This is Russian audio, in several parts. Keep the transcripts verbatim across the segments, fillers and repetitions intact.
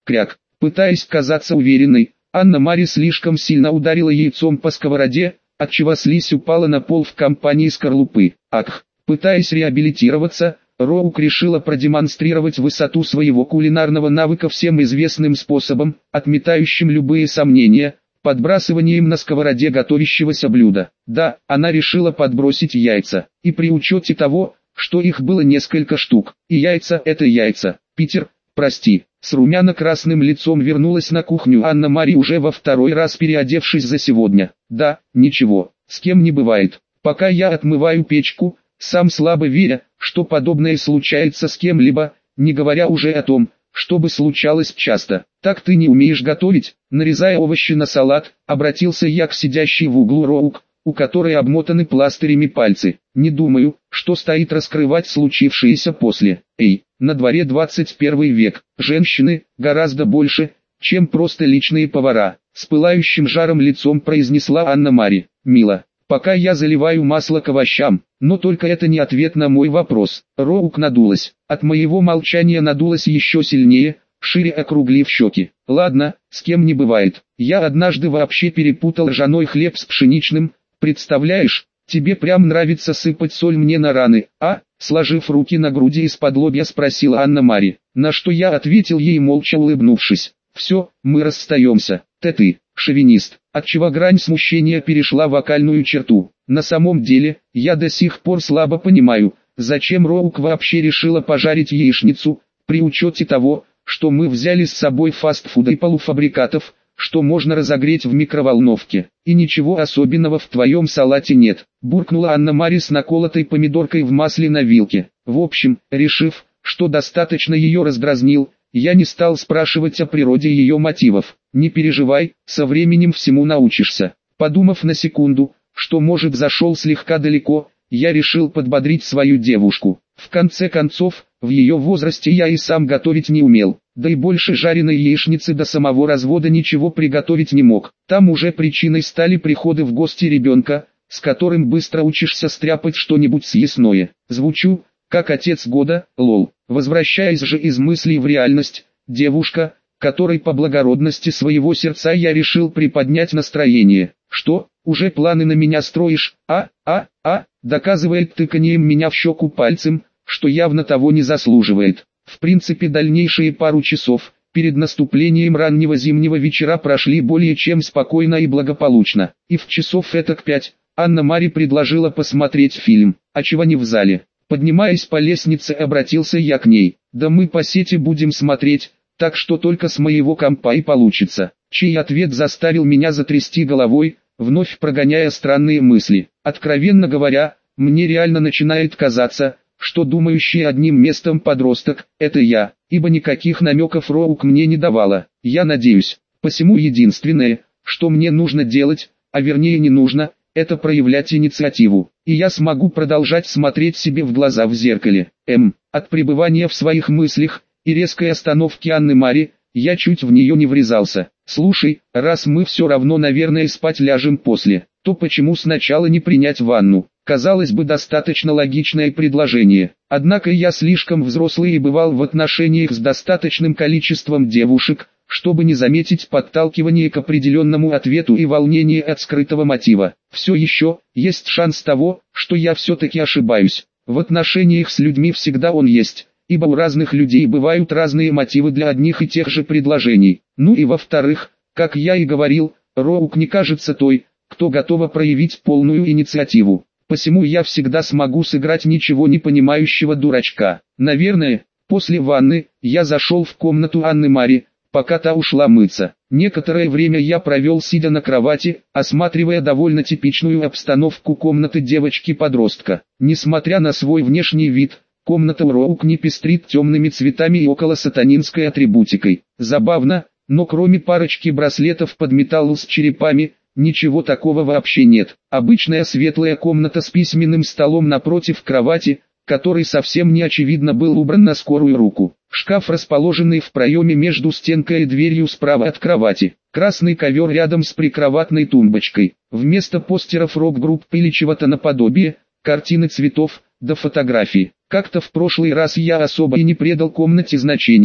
Кряк. Пытаясь казаться уверенной, Анна-Мари слишком сильно ударила яйцом по сковороде, отчего слизь упала на пол в компании скорлупы. Ах! Пытаясь реабилитироваться, Роук решила продемонстрировать высоту своего кулинарного навыка всем известным способом, отметающим любые сомнения, подбрасыванием на сковороде готовящегося блюда. Да, она решила подбросить яйца, и при учете того, что их было несколько штук, и яйца — это яйца. Питер, прости. С румяно-красным лицом вернулась на кухню Анна-Мари, уже во второй раз переодевшись за сегодня. Да, ничего, с кем не бывает. Пока я отмываю печку, сам слабо веря, что подобное случается с кем-либо, не говоря уже о том, чтобы случалось часто. Так ты не умеешь готовить? Нарезая овощи на салат, обратился я к сидящей в углу Роук, у которой обмотаны пластырями пальцы. Не думаю, что стоит раскрывать случившееся после. Эй, на дворе двадцать первый век, женщины гораздо больше, чем просто личные повара. С пылающим жаром лицом произнесла Анна-Мари. Мило, пока я заливаю масло к овощам, но только это не ответ на мой вопрос. Роук надулась. От моего молчания надулась еще сильнее, шире округлив щеки. Ладно, с кем не бывает. Я однажды вообще перепутал ржаной хлеб с пшеничным. Представляешь, тебе прям нравится сыпать соль мне на раны, а? Сложив руки на груди из-под лобья спросила Анна-Мари, на что я ответил ей молча улыбнувшись. Все, мы расстаемся. Ты ты, шовинист, отчего грань смущения перешла в вокальную черту. На самом деле, я до сих пор слабо понимаю, зачем Роук вообще решила пожарить яичницу, при учете того, что мы взяли с собой фастфуда и полуфабрикатов, что можно разогреть в микроволновке, и ничего особенного в твоем салате нет, буркнула Анна-Мари с наколотой помидоркой в масле на вилке. В общем, решив, что достаточно ее раздразнил, я не стал спрашивать о природе ее мотивов. Не переживай, со временем всему научишься. Подумав на секунду, что может зашел слегка далеко, я решил подбодрить свою девушку. В конце концов, в ее возрасте я и сам готовить не умел, да и больше жареной яичницы до самого развода ничего приготовить не мог. Там уже причиной стали приходы в гости ребенка, с которым быстро учишься стряпать что-нибудь съестное. Звучу, как отец года, лол. Возвращаясь же из мыслей в реальность, девушка, которой по благородности своего сердца я решил приподнять настроение. Что, уже планы на меня строишь, а, а, а, доказывает тыканием меня в щеку пальцем, что явно того не заслуживает. В принципе, дальнейшие пару часов, перед наступлением раннего зимнего вечера прошли более чем спокойно и благополучно. И в часов этак пять, Анна-Мари предложила посмотреть фильм, а чего не в зале. Поднимаясь по лестнице, обратился я к ней. Да мы по сети будем смотреть, так что только с моего компа и получится. Чей ответ заставил меня затрясти головой, вновь прогоняя странные мысли. Откровенно говоря, мне реально начинает казаться, что думающий одним местом подросток – это я, ибо никаких намеков Роук мне не давала. Я надеюсь, посему единственное, что мне нужно делать, а вернее не нужно, это проявлять инициативу, и я смогу продолжать смотреть себе в глаза в зеркале. М. От пребывания в своих мыслях и резкой остановки Анны-Мари, я чуть в нее не врезался. Слушай, раз мы все равно, наверное, спать ляжем после, то почему сначала не принять ванну? Казалось бы, достаточно логичное предложение. Однако я слишком взрослый и бывал в отношениях с достаточным количеством девушек, чтобы не заметить подталкивание к определенному ответу и волнение от скрытого мотива. Все еще, есть шанс того, что я все-таки ошибаюсь. В отношениях с людьми всегда он есть, ибо у разных людей бывают разные мотивы для одних и тех же предложений. Ну и во-вторых, как я и говорил, Роук не кажется той, кто готова проявить полную инициативу. Посему я всегда смогу сыграть ничего не понимающего дурачка. Наверное, после ванны, я зашел в комнату Анны-Мари, пока та ушла мыться. Некоторое время я провел сидя на кровати, осматривая довольно типичную обстановку комнаты девочки-подростка. Несмотря на свой внешний вид, комната у Роук не пестрит темными цветами и около сатанинской атрибутикой. Забавно, но кроме парочки браслетов под металл с черепами, ничего такого вообще нет. Обычная светлая комната с письменным столом напротив кровати, который совсем не очевидно был убран на скорую руку. Шкаф, расположенный в проеме между стенкой и дверью справа от кровати. Красный ковер рядом с прикроватной тумбочкой. Вместо постеров рок-группы или чего-то наподобие, картины цветов, да фотографии. Как-то в прошлый раз я особо и не придал комнате значения,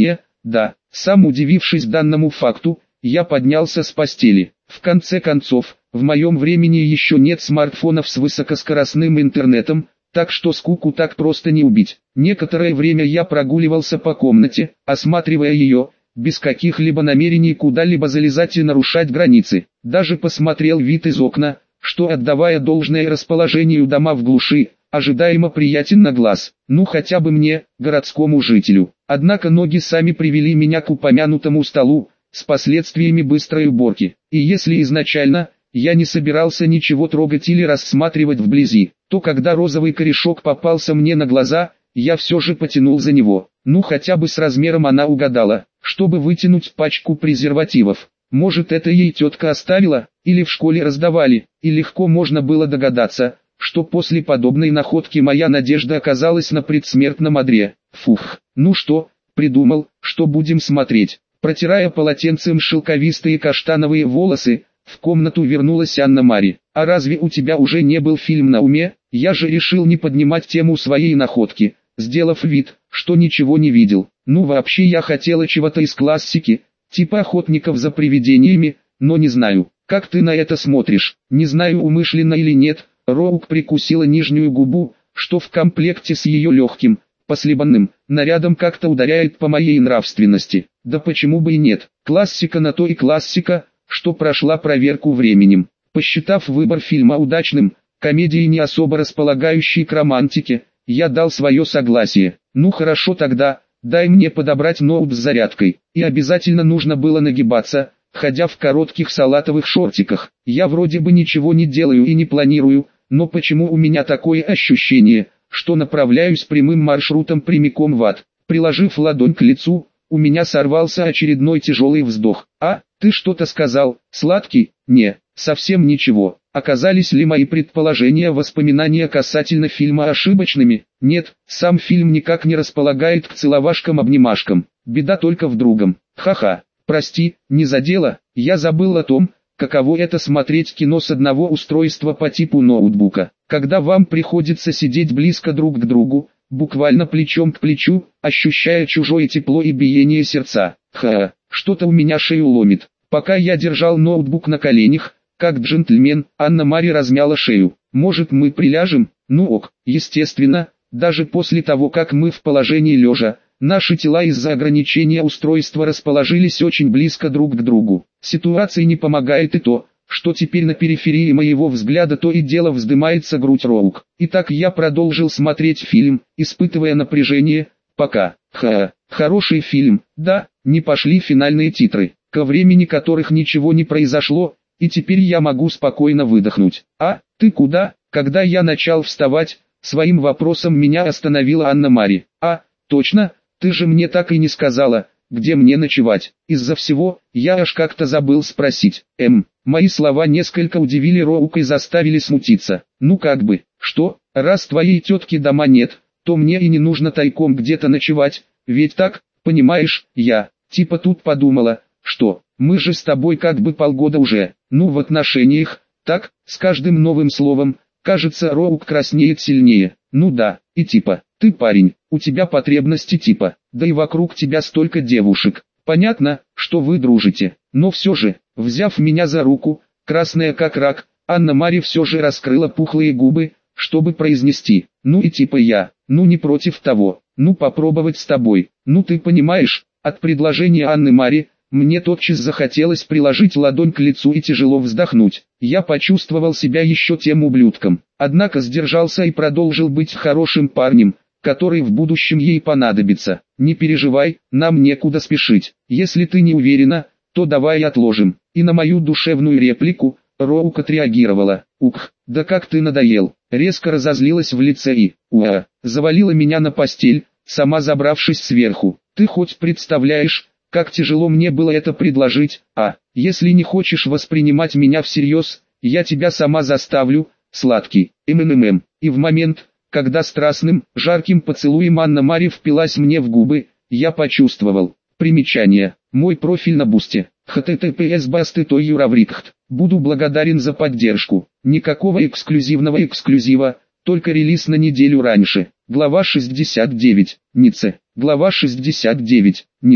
Да, сам удивившись данному факту, я поднялся с постели. В конце концов, в моем времени еще нет смартфонов с высокоскоростным интернетом, так что скуку так просто не убить. Некоторое время я прогуливался по комнате, осматривая ее, без каких-либо намерений куда-либо залезать и нарушать границы. Даже посмотрел вид из окна, что, отдавая должное расположению дома в глуши, ожидаемо приятен на глаз, ну хотя бы мне, городскому жителю. Однако ноги сами привели меня к упомянутому столу, с последствиями быстрой уборки. И если изначально я не собирался ничего трогать или рассматривать вблизи, то когда розовый корешок попался мне на глаза, я все же потянул за него. Ну хотя бы с размером она угадала, чтобы вытянуть пачку презервативов. Может, это ей тетка оставила, или в школе раздавали, и легко можно было догадаться, что после подобной находки моя надежда оказалась на предсмертном одре. Фух, ну что, придумал, что будем смотреть. Протирая полотенцем шелковистые каштановые волосы, в комнату вернулась Анна-Мари. «А разве у тебя уже не был фильм на уме?» Я же решил не поднимать тему своей находки, сделав вид, что ничего не видел. Ну вообще я хотела чего-то из классики, типа «Охотников за привидениями», но не знаю, как ты на это смотришь. Не знаю, умышленно или нет, Роук прикусила нижнюю губу, что в комплекте с ее легким, послебанным нарядом как-то ударяет по моей нравственности. Да почему бы и нет, классика на то и классика, что прошла проверку временем. Посчитав выбор фильма удачным, комедии не особо располагающей к романтике, я дал свое согласие. Ну хорошо тогда, дай мне подобрать ноут с зарядкой. И обязательно нужно было нагибаться, ходя в коротких салатовых шортиках. Я вроде бы ничего не делаю и не планирую, но почему у меня такое ощущение, что направляюсь прямым маршрутом прямиком в ад? Приложив ладонь к лицу, у меня сорвался очередной тяжелый вздох. «А, ты что-то сказал, сладкий?» «Не, совсем ничего». Оказались ли мои предположения, воспоминания касательно фильма ошибочными? Нет, сам фильм никак не располагает к целовашкам-обнимашкам. Беда только в другом. Ха-ха, прости, не задело, я забыл о том, каково это смотреть кино с одного устройства по типу ноутбука. Когда вам приходится сидеть близко друг к другу, буквально плечом к плечу, ощущая чужое тепло и биение сердца. Ха, что-то у меня шею ломит. Пока я держал ноутбук на коленях, как джентльмен, Анна-Мари размяла шею. «Может, мы приляжем?» Ну ок, естественно, даже после того, как мы в положении лежа, наши тела из-за ограничения устройства расположились очень близко друг к другу. Ситуации не помогает и то, что теперь на периферии моего взгляда то и дело вздымается грудь Роук. Итак, я продолжил смотреть фильм, испытывая напряжение, пока, ха, хороший фильм, да, не пошли финальные титры, ко времени которых ничего не произошло, и теперь я могу спокойно выдохнуть. «А, ты куда?» Когда я начал вставать, своим вопросом меня остановила Анна-Мари. «А, точно, ты же мне так и не сказала, где мне ночевать». Из-за всего, я аж как-то забыл спросить. Эм, мои слова несколько удивили Роук и заставили смутиться. «Ну как бы, что, раз твоей тетки дома нет, то мне и не нужно тайком где-то ночевать, ведь так, понимаешь, я, типа тут подумала, что, мы же с тобой как бы полгода уже, ну в отношениях, так, с каждым новым словом, кажется, Роук краснеет сильнее. Ну да, и типа, ты парень, у тебя потребности типа, да и вокруг тебя столько девушек. Понятно, что вы дружите, но все же, взяв меня за руку, красная как рак, Анна-Мари все же раскрыла пухлые губы, чтобы произнести, ну и типа я, ну не против того, ну попробовать с тобой, ну ты понимаешь, от предложения Анны-Мари, мне тотчас захотелось приложить ладонь к лицу и тяжело вздохнуть. Я почувствовал себя еще тем ублюдком, однако сдержался и продолжил быть хорошим парнем, который в будущем ей понадобится. Не переживай, нам некуда спешить. Если ты не уверена, то давай отложим. И на мою душевную реплику Роук отреагировала. Ух, да как ты надоел. Резко разозлилась в лице и, уа, завалила меня на постель, сама забравшись сверху. Ты хоть представляешь, как тяжело мне было это предложить? А, если не хочешь воспринимать меня всерьез, я тебя сама заставлю, сладкий, ммм. И в момент, когда страстным, жарким поцелуем Анна-Мари впилась мне в губы, я почувствовал. Примечание. Мой профиль на Бусте. https басты той юраврикхт. Буду благодарен за поддержку. Никакого эксклюзивного эксклюзива, только релиз на неделю раньше. Глава шестьдесят девять. Ницце. Глава шестьдесят девять. Ницце.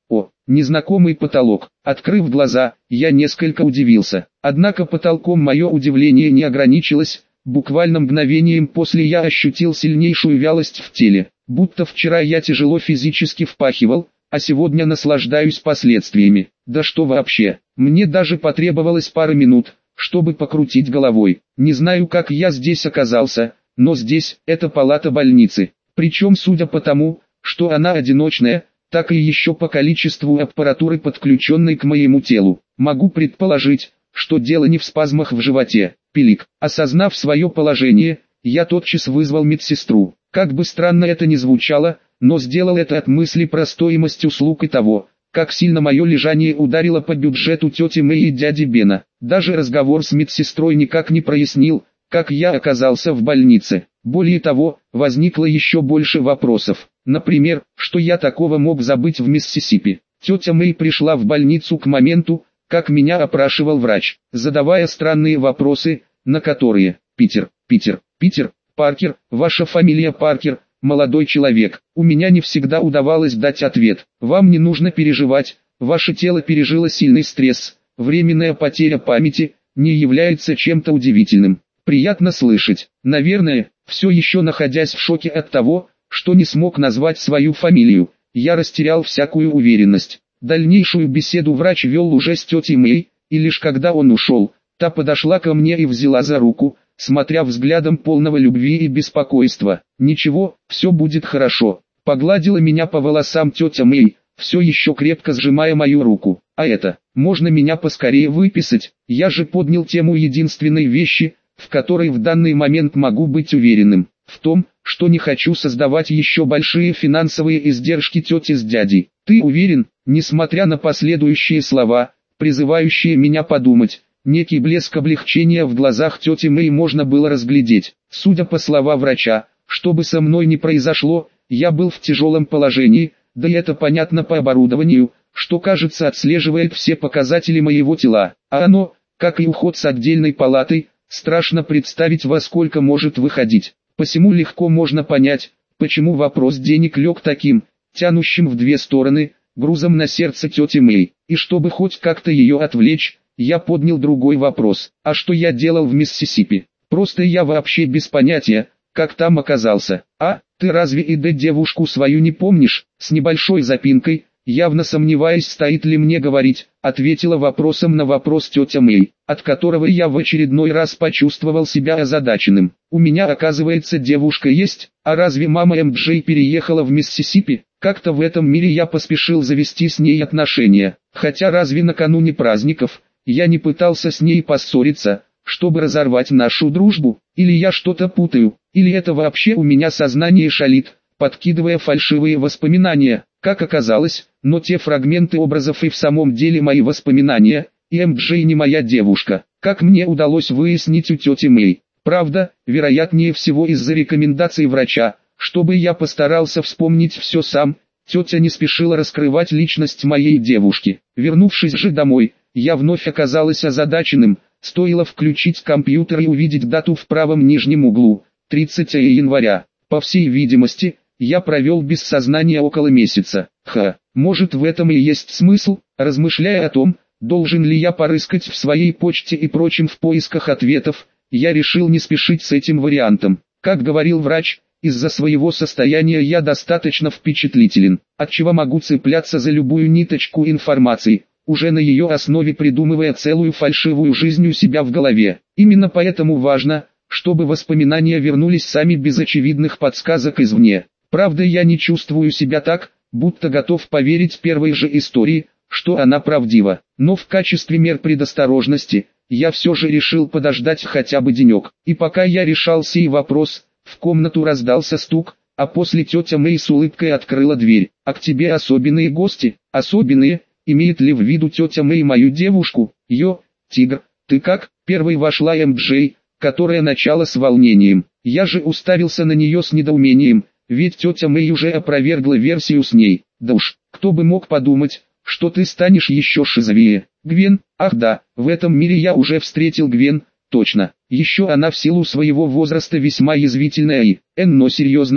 О, незнакомый потолок. Открыв глаза, я несколько удивился. Однако потолком мое удивление не ограничилось. Буквально мгновением после я ощутил сильнейшую вялость в теле. Будто вчера я тяжело физически впахивал, а сегодня наслаждаюсь последствиями. Да что вообще, мне даже потребовалось пара минут, чтобы покрутить головой. Не знаю, как я здесь оказался, но здесь, это палата больницы. Причем, судя по тому, что она одиночная, так и еще по количеству аппаратуры, подключенной к моему телу. Могу предположить, что дело не в спазмах в животе. Пилик. Осознав свое положение, я тотчас вызвал медсестру. Как бы странно это ни звучало, но сделал это от мысли про стоимость услуг и того, как сильно мое лежание ударило по бюджету тети Мэй и дяди Бена. Даже разговор с медсестрой никак не прояснил, как я оказался в больнице. Более того, возникло еще больше вопросов. Например, что я такого мог забыть в Миссисипи. Тетя Мэй пришла в больницу к моменту, как меня опрашивал врач, задавая странные вопросы, на которые: «Питер, Питер, Питер, Паркер, ваша фамилия Паркер, молодой человек». У меня не всегда удавалось дать ответ. «Вам не нужно переживать, ваше тело пережило сильный стресс, временная потеря памяти не является чем-то удивительным». Приятно слышать. Наверное, все еще находясь в шоке от того, что не смог назвать свою фамилию, я растерял всякую уверенность. Дальнейшую беседу врач вел уже с тетей Мэй, и лишь когда он ушел, та подошла ко мне и взяла за руку, смотря взглядом полного любви и беспокойства. «Ничего, все будет хорошо», — погладила меня по волосам тетя Мэй, все еще крепко сжимая мою руку. «А это, можно меня поскорее выписать? Я же поднял тему единственной вещи, в которой в данный момент могу быть уверенным, в том, что не хочу создавать еще большие финансовые издержки тети с дядей. Ты уверен?» Несмотря на последующие слова, призывающие меня подумать, некий блеск облегчения в глазах тети Мэй можно было разглядеть. Судя по словам врача, что бы со мной ни произошло, я был в тяжелом положении, да и это понятно по оборудованию, что, кажется, отслеживает все показатели моего тела. А оно, как и уход с отдельной палатой, страшно представить, во сколько может выходить. Посему легко можно понять, почему вопрос денег лег таким, тянущим в две стороны, грузом на сердце тети Мэй. И чтобы хоть как-то ее отвлечь, я поднял другой вопрос. А что я делал в Миссисипи? Просто я вообще без понятия, как там оказался. А, ты разве и да девушку свою не помнишь? С небольшой запинкой, явно сомневаясь, стоит ли мне говорить, ответила вопросом на вопрос тетя Мэй, от которого я в очередной раз почувствовал себя озадаченным. У меня, оказывается, девушка есть, а разве мама эм джей переехала в Миссисипи? Как-то в этом мире я поспешил завести с ней отношения, хотя разве накануне праздников я не пытался с ней поссориться, чтобы разорвать нашу дружбу? Или я что-то путаю, или это вообще у меня сознание шалит, подкидывая фальшивые воспоминания? Как оказалось, но те фрагменты образов и в самом деле мои воспоминания, и эм джей не моя девушка, как мне удалось выяснить у тети Мэй. Правда, вероятнее всего из-за рекомендаций врача, чтобы я постарался вспомнить все сам, тетя не спешила раскрывать личность моей девушки. Вернувшись же домой, я вновь оказалась озадаченным, стоило включить компьютер и увидеть дату в правом нижнем углу, тридцатое января. По всей видимости, я провел без сознания около месяца. Ха, может, в этом и есть смысл, размышляя о том, должен ли я порыскать в своей почте и прочем в поисках ответов, я решил не спешить с этим вариантом. Как говорил врач, из-за своего состояния я достаточно впечатлителен, отчего могу цепляться за любую ниточку информации, уже на ее основе придумывая целую фальшивую жизнь у себя в голове. Именно поэтому важно, чтобы воспоминания вернулись сами без очевидных подсказок извне. Правда, я не чувствую себя так, будто готов поверить первой же истории, что она правдива. Но в качестве мер предосторожности, я все же решил подождать хотя бы денек. И пока я решал сей вопрос, в комнату раздался стук, а после тетя Мэй с улыбкой открыла дверь. «А к тебе особенные гости?» «Особенные? Имеет ли в виду тетя Мэй мою девушку?» «Йо, тигр, ты как?» Первой вошла эм джей, которая начала с волнением. Я же уставился на нее с недоумением, ведь тетя Мэй уже опровергла версию с ней. Да уж, кто бы мог подумать, что ты станешь еще шизовее. Гвен, ах да, в этом мире я уже встретил Гвен, точно. Еще она в силу своего возраста весьма язвительная и, эн, но серьезно,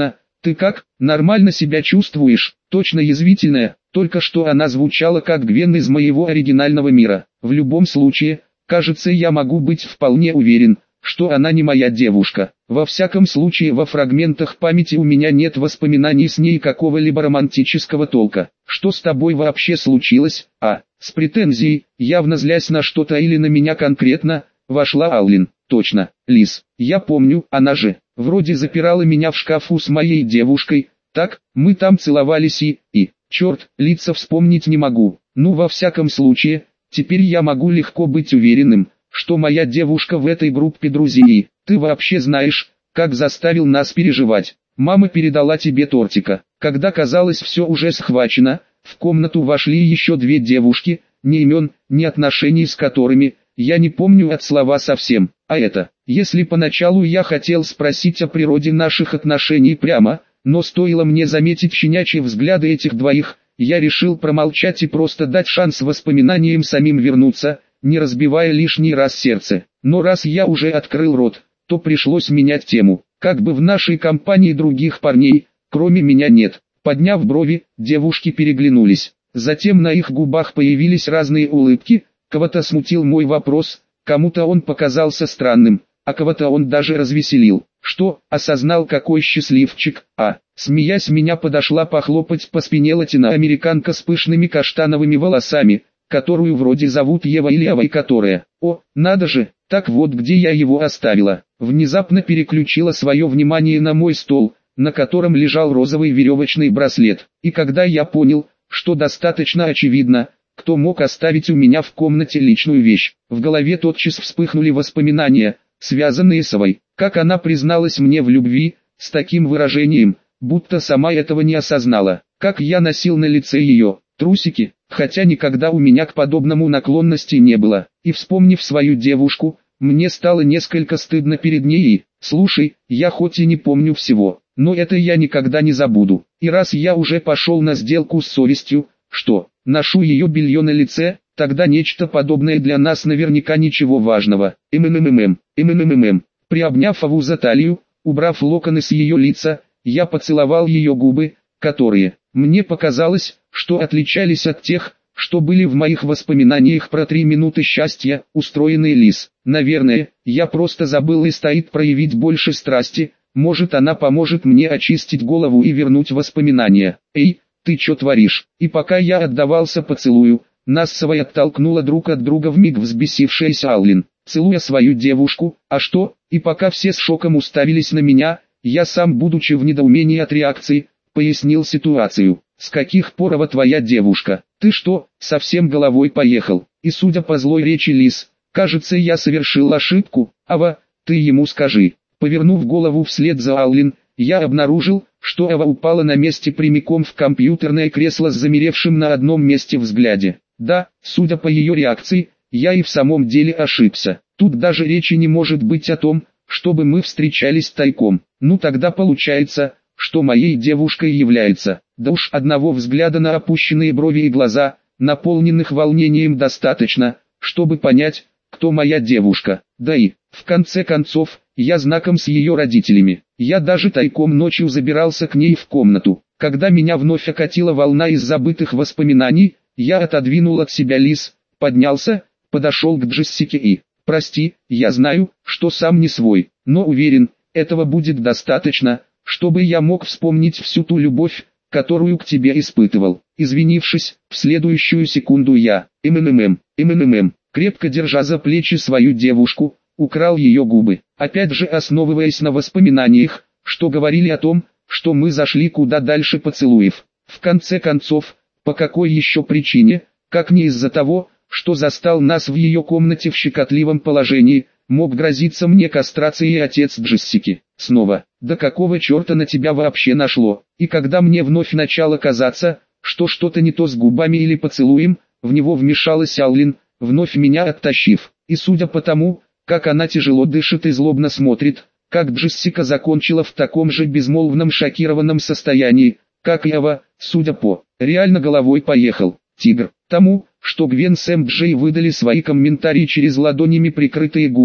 Ты как, нормально себя чувствуешь? Точно язвительная, только что она звучала как Гвен из моего оригинального мира. В любом случае, кажется, я могу быть вполне уверен, что она не моя девушка. Во всяком случае, во фрагментах памяти у меня нет воспоминаний с ней какого-либо романтического толка. Что с тобой вообще случилось? А, с претензией, явно злясь на что-то или на меня конкретно, вошла Аллин. Точно, Лис, я помню, она же, вроде запирала меня в шкафу с моей девушкой. Так, мы там целовались и, и, черт, лица вспомнить не могу. Ну, во всяком случае, теперь я могу легко быть уверенным, что моя девушка в этой группе друзей. Ты вообще знаешь, как заставил нас переживать. Мама передала тебе тортика. Когда казалось все уже схвачено, в комнату вошли еще две девушки, ни имен, ни отношений с которыми, я не помню от слова совсем. А это, если поначалу я хотел спросить о природе наших отношений прямо, но стоило мне заметить щенячьи взгляды этих двоих, я решил промолчать и просто дать шанс воспоминаниям самим вернуться, не разбивая лишний раз сердце. Но раз я уже открыл рот, то пришлось менять тему. Как бы в нашей компании других парней, кроме меня нет. Подняв брови, девушки переглянулись. Затем на их губах появились разные улыбки. Кого-то смутил мой вопрос, кому-то он показался странным, а кого-то он даже развеселил. Что, осознал, какой счастливчик? А, смеясь, меня подошла похлопать по спине латиноамериканка с пышными каштановыми волосами, которую вроде зовут Ева или Ева, и которая, о, надо же, так вот где я его оставила. Внезапно переключила свое внимание на мой стол, на котором лежал розовый веревочный браслет. И когда я понял, что достаточно очевидно, кто мог оставить у меня в комнате личную вещь, в голове тотчас вспыхнули воспоминания, связанные с Эвой, как она призналась мне в любви, с таким выражением, будто сама этого не осознала, как я носил на лице ее трусики, хотя никогда у меня к подобному наклонности не было, и вспомнив свою девушку, мне стало несколько стыдно перед ней и, слушай, я хоть и не помню всего, но это я никогда не забуду, и раз я уже пошел на сделку с совестью, что, ношу ее белье на лице, тогда нечто подобное для нас наверняка ничего важного. ММММ, ММММ. Приобняв Аву за талию, убрав локоны с ее лица, я поцеловал ее губы, которые, мне показалось, что отличались от тех, что были в моих воспоминаниях про три минуты счастья, устроенные Лис. Наверное, я просто забыл и стоит проявить больше страсти, может она поможет мне очистить голову и вернуть воспоминания. Эй, ты чё творишь? И пока я отдавался поцелую, нас с Эвой оттолкнула друг от друга вмиг взбесившаяся Аллин, целуя свою девушку, а что? И пока все с шоком уставились на меня, я сам, будучи в недоумении от реакции, пояснил ситуацию. С каких пор Эва твоя девушка? Ты что, совсем головой поехал? И судя по злой речи Лис, кажется, я совершил ошибку. Ава, ты ему скажи. Повернув голову вслед за Аллин, я обнаружил, что Эва упала на месте прямиком в компьютерное кресло с замеревшим на одном месте взгляде. Да, судя по ее реакции, я и в самом деле ошибся. Тут даже речи не может быть о том, чтобы мы встречались тайком. Ну тогда получается, что моей девушкой является. Да уж одного взгляда на опущенные брови и глаза, наполненных волнением, достаточно, чтобы понять, кто моя девушка. Да и, в конце концов, я знаком с ее родителями. Я даже тайком ночью забирался к ней в комнату. Когда меня вновь окатила волна из забытых воспоминаний, я отодвинул от себя Лис, поднялся, подошел к Джессике и, прости, я знаю, что сам не свой, но уверен, этого будет достаточно, чтобы я мог вспомнить всю ту любовь, которую к тебе испытывал. Извинившись, в следующую секунду я, МММ, МММ, крепко держа за плечи свою девушку, украл ее губы, опять же основываясь на воспоминаниях, что говорили о том, что мы зашли куда дальше поцелуев. В конце концов, по какой еще причине, как не из-за того, что застал нас в ее комнате в щекотливом положении, мог грозиться мне кастрацией отец Джессики. Снова, да какого черта на тебя вообще нашло? И когда мне вновь начало казаться, что что-то не то с губами или поцелуем, в него вмешалась Аллин, вновь меня оттащив. И судя по тому, как она тяжело дышит и злобно смотрит, как Джессика закончила в таком же безмолвном шокированном состоянии, как и Эва, судя по, реально головой поехал, тигр. Тому, что Гвен с эм джей выдали свои комментарии через ладонями прикрытые губы,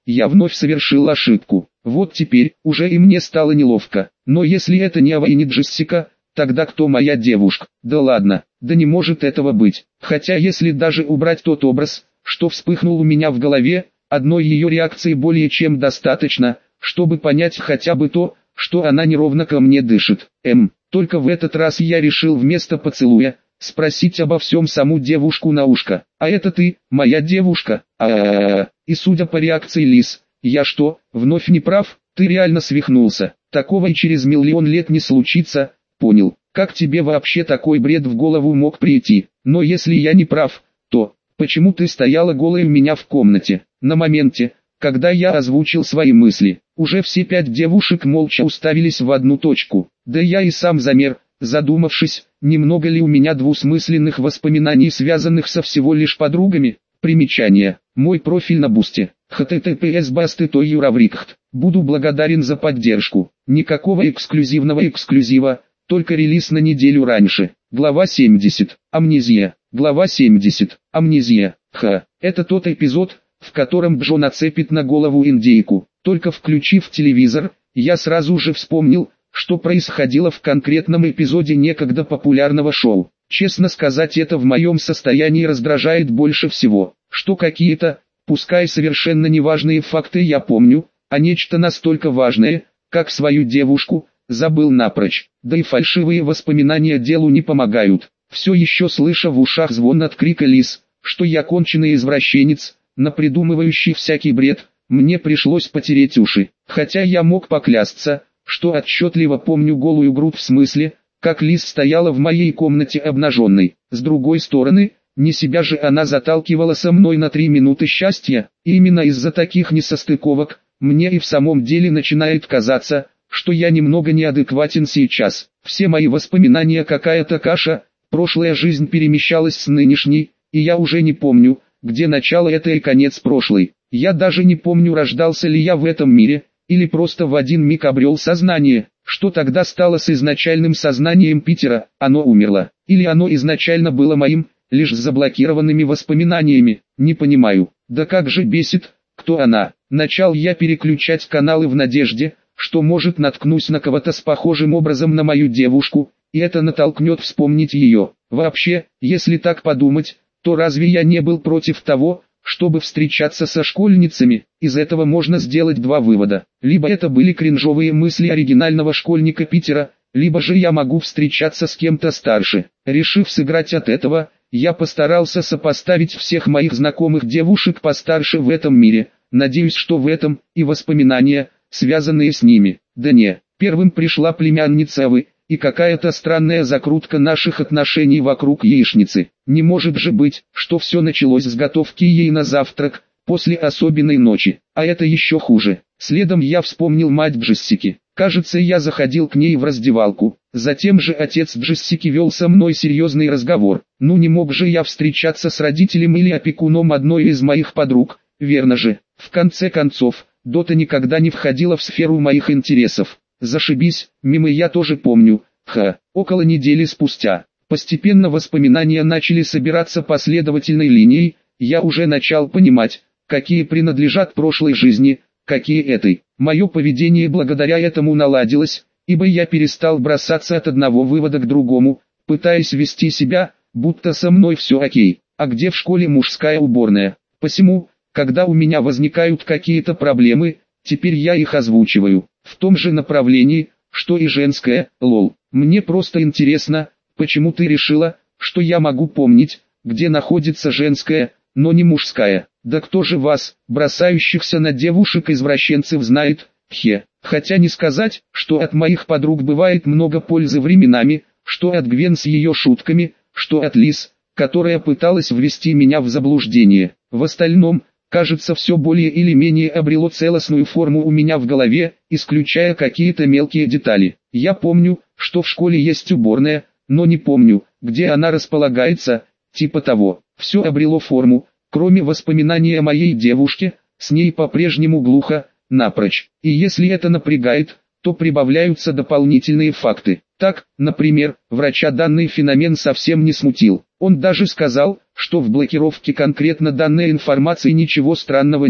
я вновь совершил ошибку. Вот теперь, уже и мне стало неловко. Но если это не Ава и не Джессика, тогда кто моя девушка? Да ладно, да не может этого быть. Хотя если даже убрать тот образ, что вспыхнул у меня в голове, одной ее реакции более чем достаточно, чтобы понять хотя бы то, что она неровно ко мне дышит. Эм, только в этот раз я решил вместо поцелуя спросить обо всем саму девушку на ушко. А это ты, моя девушка? А-а-а. И судя по реакции Лиз, я что, вновь не прав? Ты реально свихнулся. Такого и через миллион лет не случится, понял. Как тебе вообще такой бред в голову мог прийти? Но если я не прав, то почему ты стояла голая у меня в комнате? На моменте, когда я озвучил свои мысли, уже все пять девушек молча уставились в одну точку. Да я и сам замер, задумавшись, немного ли у меня двусмысленных воспоминаний, связанных со всего лишь подругами. Примечание. Мой профиль на Бусти. эйч ти ти пи эс басты той юраврикхт. Буду благодарен за поддержку. Никакого эксклюзивного эксклюзива, только релиз на неделю раньше. Глава семьдесят. Амнезия. Глава семьдесят. Амнезия. Ха. Это тот эпизод, в котором Джо нацепит на голову индейку. Только включив телевизор, я сразу же вспомнил, что происходило в конкретном эпизоде некогда популярного шоу. Честно сказать, это в моем состоянии раздражает больше всего, что какие-то, пускай совершенно неважные факты я помню, а нечто настолько важное, как свою девушку, забыл напрочь. Да и фальшивые воспоминания делу не помогают. Все еще слыша в ушах звон от крика Лиз, что я конченый извращенец, напридумывающий всякий бред, мне пришлось потереть уши. Хотя я мог поклясться, что отчетливо помню голую грудь, в смысле, как Лиз стояла в моей комнате обнаженной. С другой стороны, не себя же она заталкивала со мной на три минуты счастья. И именно из-за таких несостыковок, мне и в самом деле начинает казаться, что я немного неадекватен сейчас. Все мои воспоминания какая-то каша, прошлая жизнь перемещалась с нынешней, и я уже не помню, где начало это и конец прошлой. Я даже не помню, рождался ли я в этом мире, или просто в один миг обрел сознание. Что тогда стало с изначальным сознанием Питера? Оно умерло. Или оно изначально было моим, лишь с заблокированными воспоминаниями? Не понимаю. Да как же бесит, кто она? Начал я переключать каналы в надежде, что может наткнусь на кого-то с похожим образом на мою девушку, и это натолкнет вспомнить ее. Вообще, если так подумать, то разве я не был против того, чтобы встречаться со школьницами? Из этого можно сделать два вывода. Либо это были кринжовые мысли оригинального школьника Питера, либо же я могу встречаться с кем-то старше. Решив сыграть от этого, я постарался сопоставить всех моих знакомых девушек постарше в этом мире. Надеюсь, что в этом и воспоминания, связанные с ними. Да не, первым пришла племянница Авы, и какая-то странная закрутка наших отношений вокруг яичницы. Не может же быть, что все началось с готовки ей на завтрак, после особенной ночи. А это еще хуже. Следом я вспомнил мать Джессики. Кажется, я заходил к ней в раздевалку. Затем же отец Джессики вел со мной серьезный разговор. Ну не мог же я встречаться с родителем или опекуном одной из моих подруг, верно же? В конце концов, Дота никогда не входила в сферу моих интересов. Зашибись, мимо я тоже помню. Ха, около недели спустя. Постепенно воспоминания начали собираться последовательной линией, я уже начал понимать, какие принадлежат прошлой жизни, какие этой. Мое поведение благодаря этому наладилось, ибо я перестал бросаться от одного вывода к другому, пытаясь вести себя, будто со мной все окей. А где в школе мужская уборная? Посему, когда у меня возникают какие-то проблемы, теперь я их озвучиваю. В том же направлении, что и женская, лол. Мне просто интересно, почему ты решила, что я могу помнить, где находится женская, но не мужская. Да кто же вас, бросающихся на девушек-извращенцев, знает, хе. Хотя не сказать, что от моих подруг бывает много пользы временами, что от Гвен с ее шутками, что от Лиз, которая пыталась ввести меня в заблуждение. В остальном, кажется, все более или менее обрело целостную форму у меня в голове, исключая какие-то мелкие детали. Я помню, что в школе есть уборная, но не помню, где она располагается, типа того. Все обрело форму, кроме воспоминания о моей девушке, с ней по-прежнему глухо, напрочь. И если это напрягает, то прибавляются дополнительные факты. Так, например, врача данный феномен совсем не смутил. Он даже сказал, что в блокировке конкретно данной информации ничего странного нет.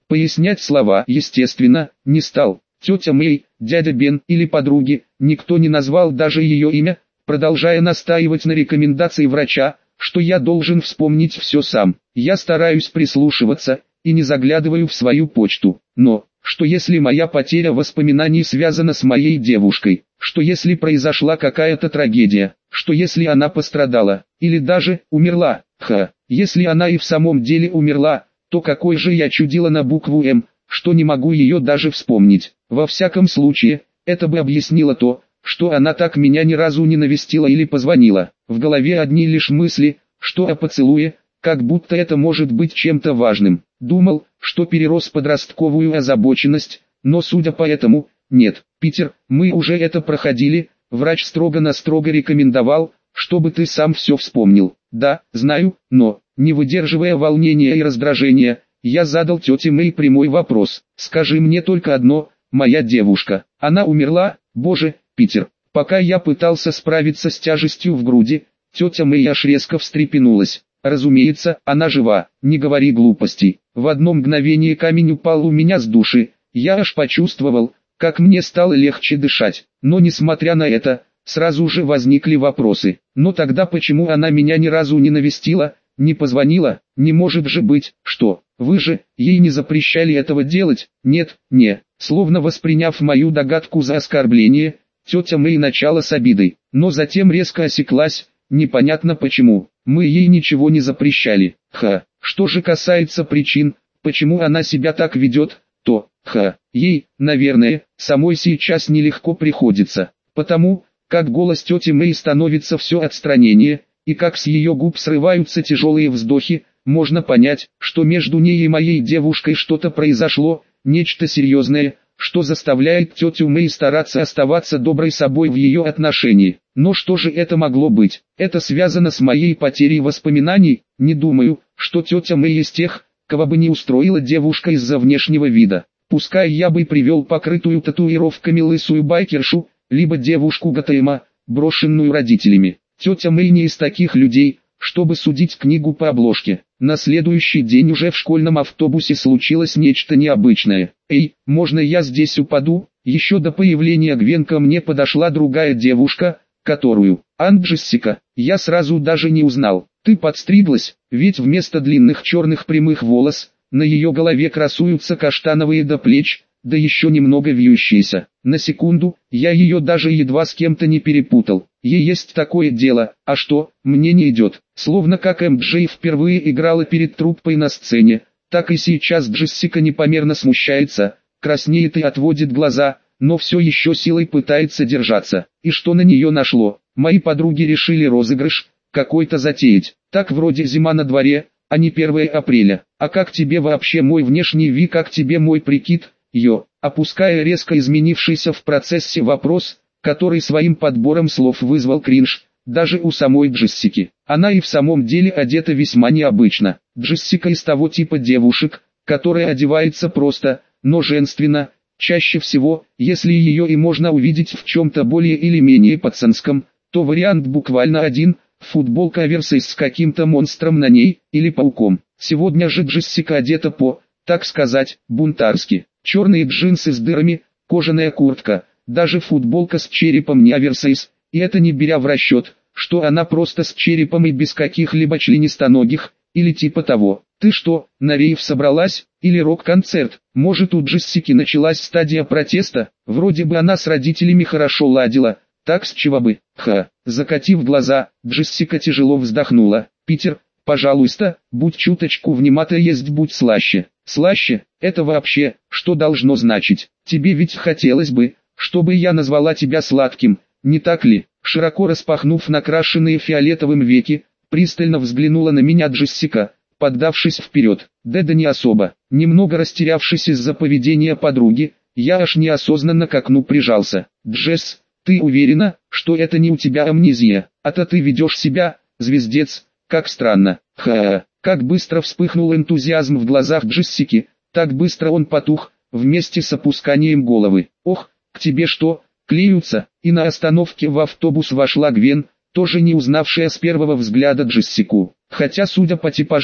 Пояснять слова, естественно, не стал. Тетя Мэй, дядя Бен или подруги, никто не назвал даже ее имя, продолжая настаивать на рекомендации врача, что я должен вспомнить все сам. Я стараюсь прислушиваться и не заглядываю в свою почту. Но, что если моя потеря воспоминаний связана с моей девушкой? Что если произошла какая-то трагедия? Что если она пострадала? Или даже умерла? Ха, если она и в самом деле умерла, то какой же я чудила на букву «М», что не могу ее даже вспомнить. Во всяком случае, это бы объяснило то, что она так меня ни разу не навестила или позвонила. В голове одни лишь мысли, что о поцелуе, как будто это может быть чем-то важным. Думал, что перерос подростковую озабоченность, но судя по этому, нет. Питер, мы уже это проходили, врач строго-настрого рекомендовал, чтобы ты сам все вспомнил. Да, знаю, но, не выдерживая волнения и раздражения, я задал тете Мэй прямой вопрос. Скажи мне только одно, моя девушка, она умерла? Боже, Питер. Пока я пытался справиться с тяжестью в груди, тетя Мэй аж резко встрепенулась. Разумеется, она жива, не говори глупостей. В одно мгновение камень упал у меня с души, я аж почувствовал, как мне стало легче дышать. Но несмотря на это, сразу же возникли вопросы. Но тогда почему она меня ни разу не навестила, не позвонила? Не может же быть, что, вы же, ей не запрещали этого делать? Нет, не. Словно восприняв мою догадку за оскорбление, тетя Мэй начала с обидой, но затем резко осеклась, непонятно почему. Мы ей ничего не запрещали. Ха, что же касается причин, почему она себя так ведет, то, ха, ей, наверное, самой сейчас нелегко приходится. Потому, как голос тети Мэй становится все отстраненнее, и как с ее губ срываются тяжелые вздохи, можно понять, что между ней и моей девушкой что-то произошло, нечто серьезное, что заставляет тетю Мэй стараться оставаться доброй собой в ее отношении. Но что же это могло быть? Это связано с моей потерей воспоминаний? Не думаю, что тетя Мэй из тех, кого бы не устроила девушка из-за внешнего вида. Пускай я бы привел покрытую татуировками лысую байкершу, либо девушку ГТМа, брошенную родителями. Тетя Мэй не из таких людей, чтобы судить книгу по обложке. На следующий день уже в школьном автобусе случилось нечто необычное. «Эй, можно я здесь упаду?» Еще до появления Гвен ко мне подошла другая девушка, которую, Анджессика, я сразу даже не узнал. «Ты подстриглась?» Ведь вместо длинных черных прямых волос, на ее голове красуются каштановые до плеч, да еще немного вьющиеся. На секунду, я ее даже едва с кем-то не перепутал. Ей есть такое дело, а что, мне не идет. Словно как эм джей впервые играла перед труппой на сцене, так и сейчас Джессика непомерно смущается, краснеет и отводит глаза, но все еще силой пытается держаться. И что на нее нашло? Мои подруги решили розыгрыш какой-то затеять. Так вроде зима на дворе, а не первое апреля. А как тебе вообще мой внешний вид, как тебе мой прикид? Йо, опуская резко изменившийся в процессе вопрос, который своим подбором слов вызвал кринж, даже у самой Джессики. Она и в самом деле одета весьма необычно. Джессика из того типа девушек, которая одевается просто, но женственно. Чаще всего, если ее и можно увидеть в чем-то более или менее пацанском, то вариант буквально один – футболка оверсайз с каким-то монстром на ней, или пауком. Сегодня же Джессика одета по, так сказать, бунтарски. Черные джинсы с дырами, кожаная куртка, даже футболка с черепом не оверсайз, и это не беря в расчет, что она просто с черепом и без каких-либо членистоногих, или типа того. Ты что, на рейв собралась, или рок-концерт? Может, у Джессики началась стадия протеста? Вроде бы она с родителями хорошо ладила, так с чего бы? Ха. Закатив глаза, Джессика тяжело вздохнула. Питер, пожалуйста, будь чуточку внимательнее, есть будь слаще. Слаще, это вообще, что должно значить? Тебе ведь хотелось бы, чтобы я назвала тебя сладким, не так ли? Широко распахнув накрашенные фиолетовым веки, пристально взглянула на меня Джессика, поддавшись вперед. Да да не особо. Немного растерявшись из-за поведения подруги, я аж неосознанно к окну прижался. Джесс, ты уверена, что это не у тебя амнезия? А-то ты ведешь себя, звездец, как странно. Ха-ха. Как быстро вспыхнул энтузиазм в глазах Джессики, так быстро он потух, вместе с опусканием головы. Ох, к тебе что, клеются? И на остановке в автобус вошла Гвен, тоже не узнавшая с первого взгляда Джессику. Хотя, судя по типажу,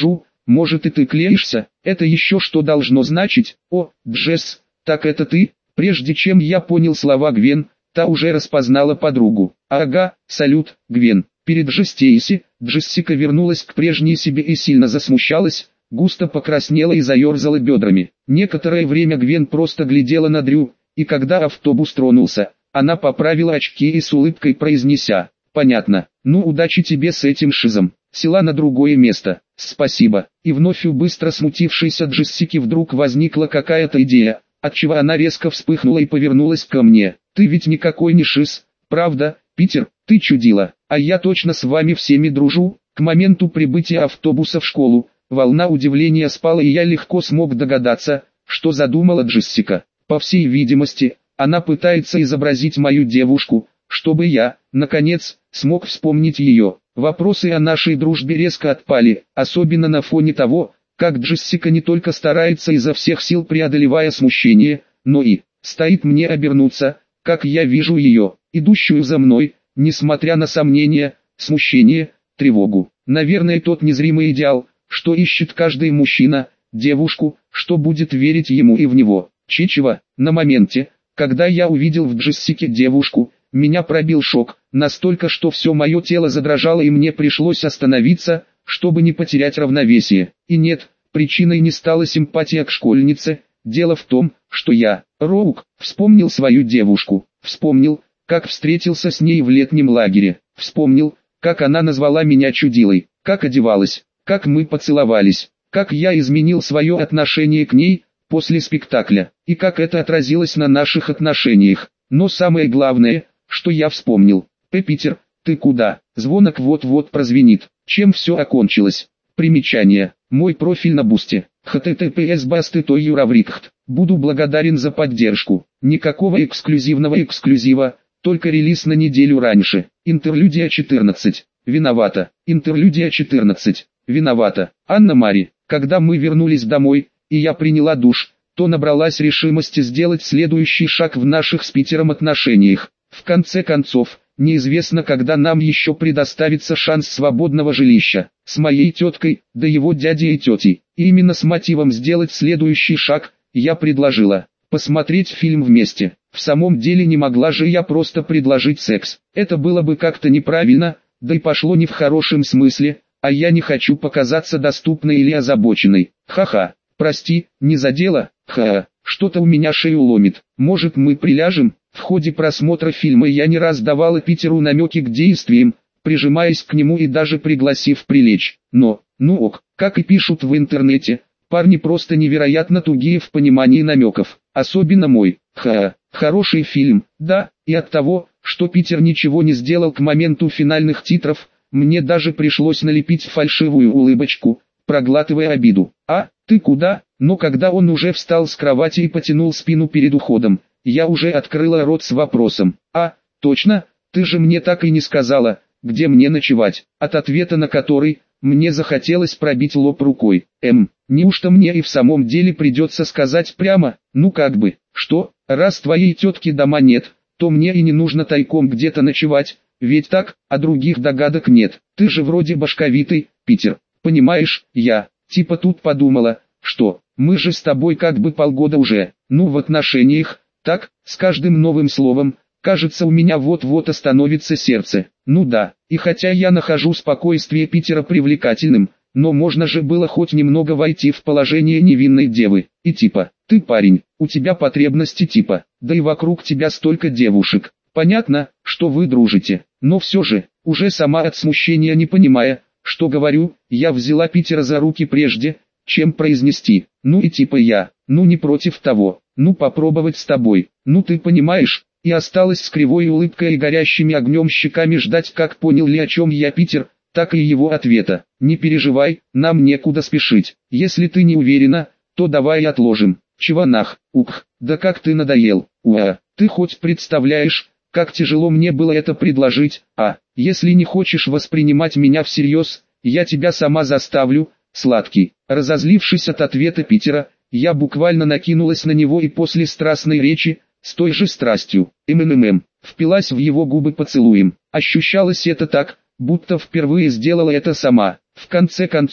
может и ты клеишься, это еще что должно значить? О, Джесс, так это ты? Прежде чем я понял слова Гвен, та уже распознала подругу. Ага, салют, Гвен. Перед же Стейси, Джессика вернулась к прежней себе и сильно засмущалась, густо покраснела и заерзала бедрами. Некоторое время Гвен просто глядела на Дрю, и когда автобус тронулся, она поправила очки и с улыбкой произнеся: «Понятно, ну удачи тебе с этим шизом, села на другое место, спасибо». И вновь у быстро смутившейся Джессики вдруг возникла какая-то идея, отчего она резко вспыхнула и повернулась ко мне. «Ты ведь никакой не шиз, правда, Питер, ты чудила, а я точно с вами всеми дружу». К моменту прибытия автобуса в школу, волна удивления спала, и я легко смог догадаться, что задумала Джессика. По всей видимости, она пытается изобразить мою девушку, чтобы я, наконец, смог вспомнить ее. Вопросы о нашей дружбе резко отпали, особенно на фоне того, как Джессика не только старается изо всех сил преодолевая смущение, но и стоит мне обернуться, как я вижу ее, идущую за мной, несмотря на сомнения, смущение, тревогу. Наверное, тот незримый идеал, что ищет каждый мужчина, девушку, что будет верить ему и в него. Чичева, на моменте, когда я увидел в Джессике девушку, меня пробил шок, настолько, что все мое тело задрожало и мне пришлось остановиться, чтобы не потерять равновесие. И нет, причиной не стала симпатия к школьнице, дело в том, что я, Роук, вспомнил свою девушку, вспомнил, как встретился с ней в летнем лагере, вспомнил, как она назвала меня чудилой, как одевалась, как мы поцеловались, как я изменил свое отношение к ней после спектакля, и как это отразилось на наших отношениях. Но самое главное, что я вспомнил: «Э, Питер, ты куда?» Звонок вот-вот прозвенит. Чем все окончилось? Примечание. Мой профиль на Бусте. https басты той юраврикхт. Буду благодарен за поддержку. Никакого эксклюзивного эксклюзива, только релиз на неделю раньше. Интерлюдия четырнадцать. Виновата. Интерлюдия четырнадцать. Виновата. Анна-Мари. Когда мы вернулись домой, и я приняла душ, то набралась решимости сделать следующий шаг в наших с Питером отношениях. В конце концов, неизвестно, когда нам еще предоставится шанс свободного жилища. С моей теткой, да его дядей и тетей. И именно с мотивом сделать следующий шаг, я предложила посмотреть фильм вместе. В самом деле не могла же я просто предложить секс. Это было бы как-то неправильно, да и пошло не в хорошем смысле, а я не хочу показаться доступной или озабоченной. Ха-ха, прости, не задела, ха-ха, что-то у меня шею ломит. Может, мы приляжем? В ходе просмотра фильма я не раз давала Питеру намеки к действиям, прижимаясь к нему и даже пригласив прилечь. Но, ну ок, как и пишут в интернете, парни просто невероятно тугие в понимании намеков. Особенно мой. Ха, хороший фильм, да, и от того, что Питер ничего не сделал к моменту финальных титров, мне даже пришлось налепить фальшивую улыбочку, проглатывая обиду. «А, ты куда?» Но когда он уже встал с кровати и потянул спину перед уходом, я уже открыла рот с вопросом. «А, точно, ты же мне так и не сказала, где мне ночевать», от ответа на который, мне захотелось пробить лоб рукой. Эм, неужто мне и в самом деле придется сказать прямо? Ну как бы, что, раз твоей тетки дома нет, то мне и не нужно тайком где-то ночевать, ведь так, а других догадок нет. Ты же вроде башковитый, Питер, понимаешь, я, типа тут подумала, что, мы же с тобой как бы полгода уже, ну в отношениях, так, с каждым новым словом, кажется, у меня вот-вот остановится сердце. Ну да, и хотя я нахожу спокойствие Питера привлекательным, но можно же было хоть немного войти в положение невинной девы. И типа, ты парень, у тебя потребности типа, да и вокруг тебя столько девушек. Понятно, что вы дружите, но все же, уже сама от смущения не понимая, что говорю, я взяла Питера за руки прежде, чем произнести, ну и типа я, ну не против того, ну попробовать с тобой, ну ты понимаешь, и осталась с кривой улыбкой и горящими огнем щеками ждать, как понял ли о чем я Питер, так и его ответа. Не переживай, нам некуда спешить, если ты не уверена, то давай отложим. Чеванах, ух, да как ты надоел, уа, ты хоть представляешь, как тяжело мне было это предложить, а, если не хочешь воспринимать меня всерьез, я тебя сама заставлю, сладкий. Разозлившись от ответа Питера, я буквально накинулась на него и после страстной речи, с той же страстью, ммм, впилась в его губы поцелуем. Ощущалось это так, будто впервые сделала это сама. В конце концов,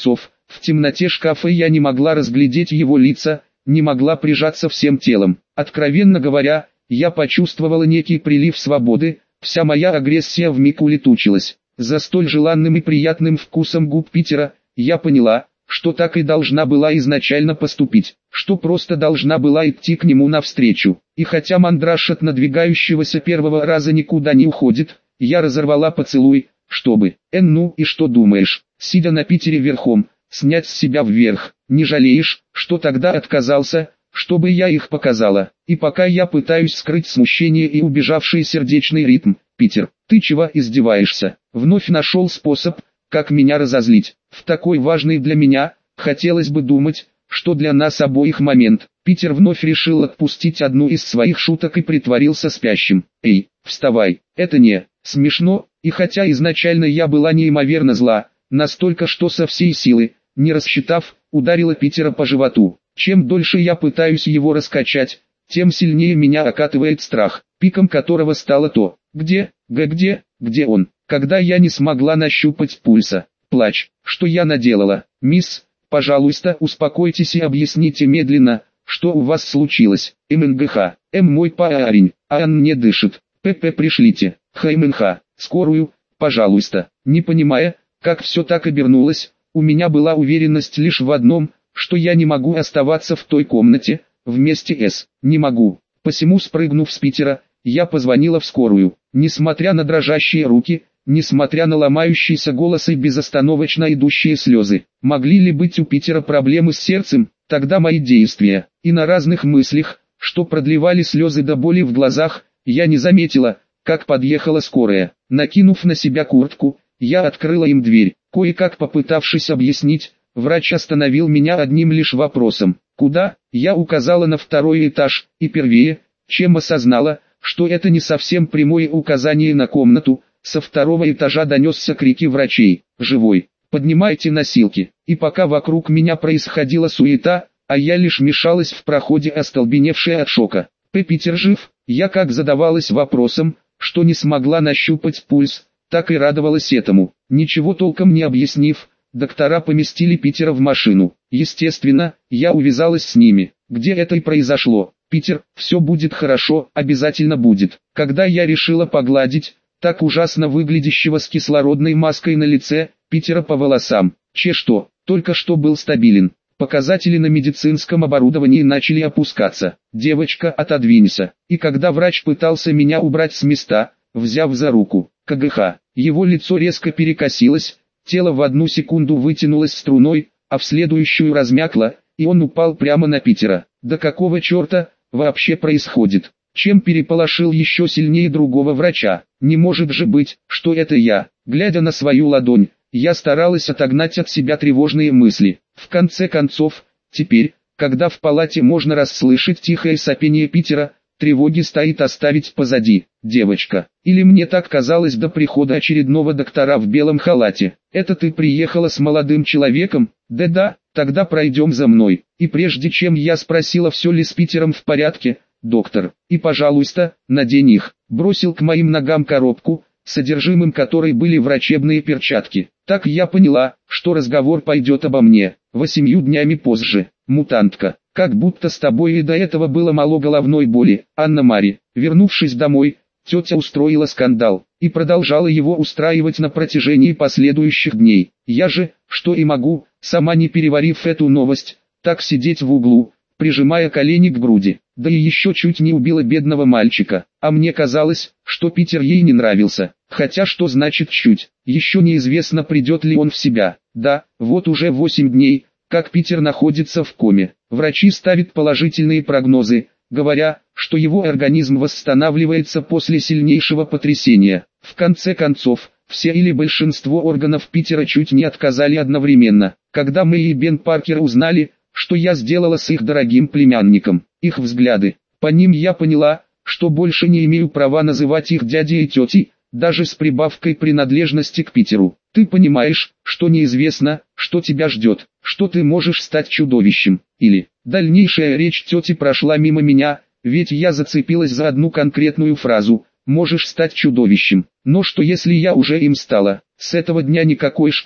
В темноте шкафа я не могла разглядеть его лица, не могла прижаться всем телом. Откровенно говоря, я почувствовала некий прилив свободы, вся моя агрессия вмиг улетучилась. За столь желанным и приятным вкусом губ Питера, я поняла, что так и должна была изначально поступить, что просто должна была идти к нему навстречу. И хотя мандраж от надвигающегося первого раза никуда не уходит, я разорвала поцелуй, чтобы, «Эн, ну и что думаешь, сидя на Питере верхом, снять с себя вверх, не жалеешь, что тогда отказался, чтобы я их показала?» И пока я пытаюсь скрыть смущение и убежавший сердечный ритм, «Питер, ты чего издеваешься?» Вновь нашел способ, как меня разозлить. В такой важный для меня, хотелось бы думать, что для нас обоих момент. Питер вновь решил отпустить одну из своих шуток и притворился спящим. «Эй, вставай, это не смешно». И хотя изначально я была неимоверно зла, настолько что со всей силы, не рассчитав, ударила Питера по животу. Чем дольше я пытаюсь его раскачать, тем сильнее меня окатывает страх, пиком которого стало то, где, г где, где он, когда я не смогла нащупать пульса. Плач, что я наделала? Мисс, пожалуйста, успокойтесь и объясните медленно, что у вас случилось. МНГХ, М мой парень, а он не дышит. ПП пришлите, ХМНХ, скорую, пожалуйста. Не понимая, как все так обернулось, у меня была уверенность лишь в одном, что я не могу оставаться в той комнате, вместе с, не могу. Посему, спрыгнув с Питера, я позвонила в скорую. Несмотря на дрожащие руки, несмотря на ломающийся голос и безостановочно идущие слезы, могли ли быть у Питера проблемы с сердцем, тогда мои действия, и на разных мыслях, что продлевали слезы до боли в глазах, я не заметила, как подъехала скорая. Накинув на себя куртку, я открыла им дверь. Кое-как попытавшись объяснить, врач остановил меня одним лишь вопросом. «Куда?» Я указала на второй этаж, и первее, чем осознала, что это не совсем прямое указание на комнату, со второго этажа донесся крики врачей: «Живой! Поднимайте носилки!» И пока вокруг меня происходила суета, а я лишь мешалась в проходе, остолбеневшая от шока. «П. Питер жив?» Я как задавалась вопросом, что не смогла нащупать пульс, так и радовалась этому. Ничего толком не объяснив, доктора поместили Питера в машину. Естественно, я увязалась с ними. Где это и произошло. «Питер, все будет хорошо, обязательно будет». Когда я решила погладить так ужасно выглядящего с кислородной маской на лице Питера по волосам, че что, только что был стабилен. Показатели на медицинском оборудовании начали опускаться. «Девочка, отодвинься». И когда врач пытался меня убрать с места, взяв за руку, КГХ, его лицо резко перекосилось, тело в одну секунду вытянулось струной, а в следующую размякло, и он упал прямо на Питера. Да какого черта вообще происходит? Чем переполошил еще сильнее другого врача? Не может же быть, что это я. Глядя на свою ладонь, я старалась отогнать от себя тревожные мысли. В конце концов, теперь, когда в палате можно расслышать тихое сопение Питера, тревоги стоит оставить позади. «Девочка, или мне так казалось до прихода очередного доктора в белом халате. Это ты приехала с молодым человеком? Да-да, тогда пройдем за мной». И прежде чем я спросила, все ли с Питером в порядке, доктор, и пожалуйста, надень их, бросил к моим ногам коробку, содержимым которой были врачебные перчатки. Так я поняла, что разговор пойдет обо мне. Восемью днями позже, мутантка, как будто с тобой и до этого было мало головной боли. Анна-Мари, вернувшись домой, тетя устроила скандал, и продолжала его устраивать на протяжении последующих дней. Я же, что и могу, сама не переварив эту новость, так сидеть в углу, прижимая колени к груди. Да и еще чуть не убила бедного мальчика, а мне казалось, что Питер ей не нравился. Хотя что значит чуть, еще неизвестно, придет ли он в себя. Да, вот уже восемь дней, как Питер находится в коме. Врачи ставят положительные прогнозы, говоря, что его организм восстанавливается после сильнейшего потрясения. В конце концов, все или большинство органов Питера чуть не отказали одновременно. Когда мы и Бен Паркер узнали, что я сделала с их дорогим племянником, их взгляды, по ним я поняла, что больше не имею права называть их дядей и тетей, даже с прибавкой принадлежности к Питеру. Ты понимаешь, что неизвестно, что тебя ждет, что ты можешь стать чудовищем, или... Дальнейшая речь тети прошла мимо меня, ведь я зацепилась за одну конкретную фразу: «можешь стать чудовищем». Но что если я уже им стала? С этого дня никакой школы,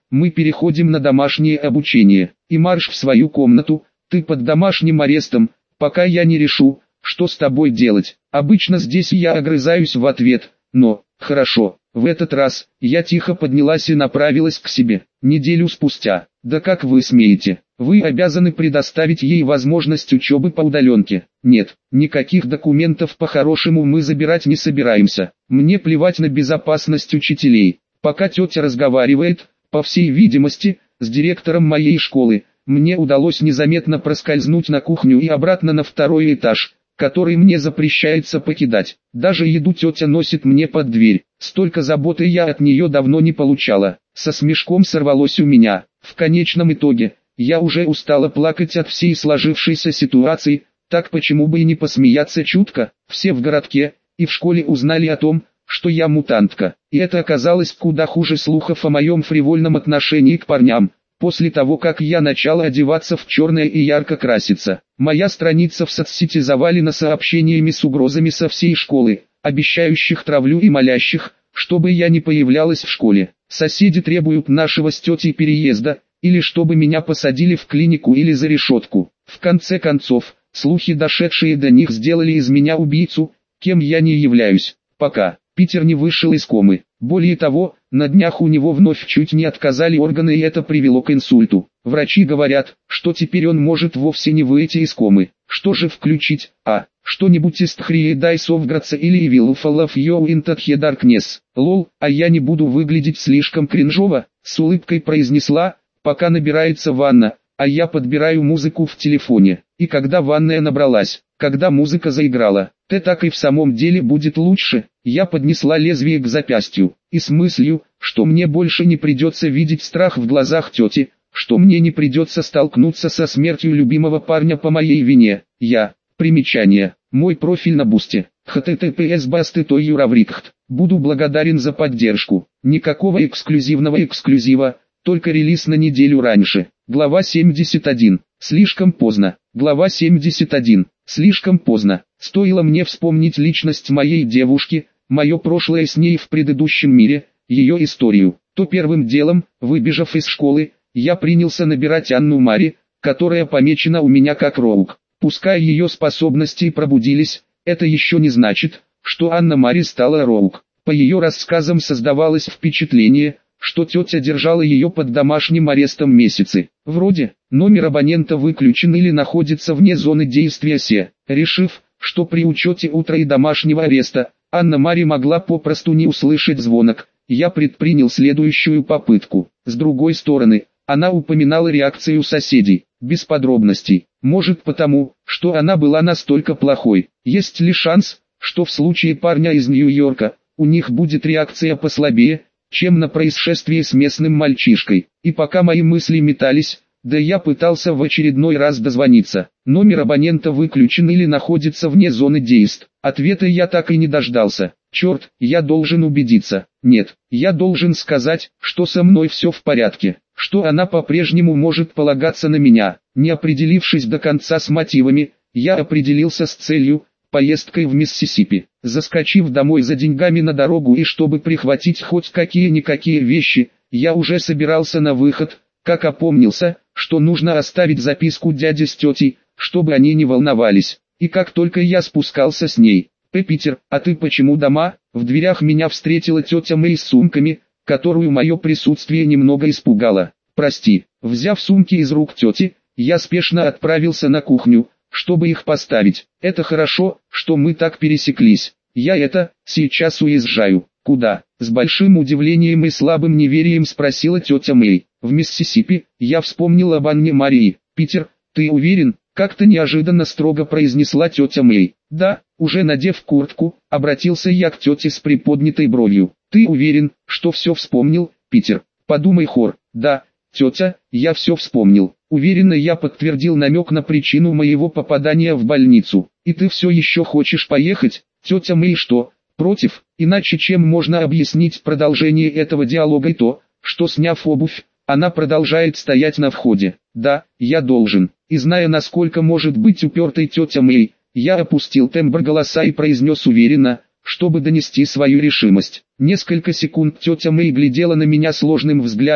мы переходим на домашнее обучение. И марш в свою комнату, ты под домашним арестом, пока я не решу, что с тобой делать. Обычно здесь я огрызаюсь в ответ, но, хорошо, в этот раз, я тихо поднялась и направилась к себе. Неделю спустя, да как вы смеете, вы обязаны предоставить ей возможность учебы по удаленке. Нет, никаких документов по-хорошему мы забирать не собираемся. Мне плевать на безопасность учителей. Пока тетя разговаривает, по всей видимости, с директором моей школы, мне удалось незаметно проскользнуть на кухню и обратно на второй этаж, который мне запрещается покидать. Даже еду тетя носит мне под дверь. Столько заботы я от нее давно не получала. Со смешком сорвалось у меня. В конечном итоге, я уже устала плакать от всей сложившейся ситуации, так почему бы и не посмеяться чутко. Все в городке и в школе узнали о том, что я мутантка. И это оказалось куда хуже слухов о моем фривольном отношении к парням. После того, как я начала одеваться в черное и ярко краситься, моя страница в соцсети завалена сообщениями с угрозами со всей школы, обещающих травлю и молящих, чтобы я не появлялась в школе. Соседи требуют нашего с тетей переезда, или чтобы меня посадили в клинику или за решетку. В конце концов, слухи, дошедшие до них, сделали из меня убийцу, кем я не являюсь. Пока Питер не вышел из комы. Более того, на днях у него вновь чуть не отказали органы, и это привело к инсульту. Врачи говорят, что теперь он может вовсе не выйти из комы. Что же включить? А, что-нибудь из Тхрии Дайсовградса или Evil Fall of You into the Darkness. Лол, а я не буду выглядеть слишком кринжово, с улыбкой произнесла, пока набирается ванна, а я подбираю музыку в телефоне. И когда ванная набралась, когда музыка заиграла, ты так и в самом деле будет лучше. Я поднесла лезвие к запястью, и с мыслью, что мне больше не придется видеть страх в глазах тети, что мне не придется столкнуться со смертью любимого парня по моей вине. Я. Примечание. Мой профиль на Бусте. эйч ти ти пи эс басты точка юраврикхт. Буду благодарен за поддержку. Никакого эксклюзивного эксклюзива, только релиз на неделю раньше. Глава семьдесят один. Слишком поздно. Глава семьдесят один. Слишком поздно. Стоило мне вспомнить личность моей девушки, мое прошлое с ней в предыдущем мире, ее историю, то первым делом, выбежав из школы, я принялся набирать Анну Мари, которая помечена у меня как Роук. Пускай ее способности пробудились, это еще не значит, что Анна Мари стала Роук. По ее рассказам создавалось впечатление, что тетя держала ее под домашним арестом месяцы. Вроде, номер абонента выключен или находится вне зоны действия СЕ. Решив, что при учете утра и домашнего ареста, Анна Мари могла попросту не услышать звонок, я предпринял следующую попытку. С другой стороны, она упоминала реакцию соседей, без подробностей. Может потому, что она была настолько плохой. Есть ли шанс, что в случае парня из Нью-Йорка, у них будет реакция послабее, чем на происшествие с местным мальчишкой? И пока мои мысли метались, да я пытался в очередной раз дозвониться. Номер абонента выключен или находится вне зоны действия. Ответа я так и не дождался. Черт, я должен убедиться. Нет, я должен сказать, что со мной все в порядке, что она по-прежнему может полагаться на меня. Не определившись до конца с мотивами, я определился с целью, поездкой в Миссисипи. Заскочив домой за деньгами на дорогу и чтобы прихватить хоть какие-никакие вещи, я уже собирался на выход, как опомнился, что нужно оставить записку дяде с тетей, чтобы они не волновались. И как только я спускался с ней: «Э, Питер, а ты почему дома?» В дверях меня встретила тетя Мэй с сумками, которую мое присутствие немного испугало. «Прости». Взяв сумки из рук тети, я спешно отправился на кухню, чтобы их поставить. «Это хорошо, что мы так пересеклись. Я это, сейчас уезжаю». «Куда?» — с большим удивлением и слабым неверием спросила тетя Мэй. «В Миссисипи». Я вспомнил об Анне Марии. «Питер, ты уверен?» — как-то неожиданно строго произнесла тетя Мэй. «Да». Уже надев куртку, обратился я к тете с приподнятой бровью. «Ты уверен, что все вспомнил, Питер?» «Подумай, Хор». «Да, тетя, я все вспомнил». Уверенно я подтвердил намек на причину моего попадания в больницу. «И ты все еще хочешь поехать?» Тетя Мэй что, против? Иначе чем можно объяснить продолжение этого диалога и то, что, сняв обувь, она продолжает стоять на входе? «Да, я должен». И зная, насколько может быть упертой тетя Мэй, я опустил тембр голоса и произнес уверенно, чтобы донести свою решимость. Несколько секунд тетя Мэй глядела на меня сложным взглядом,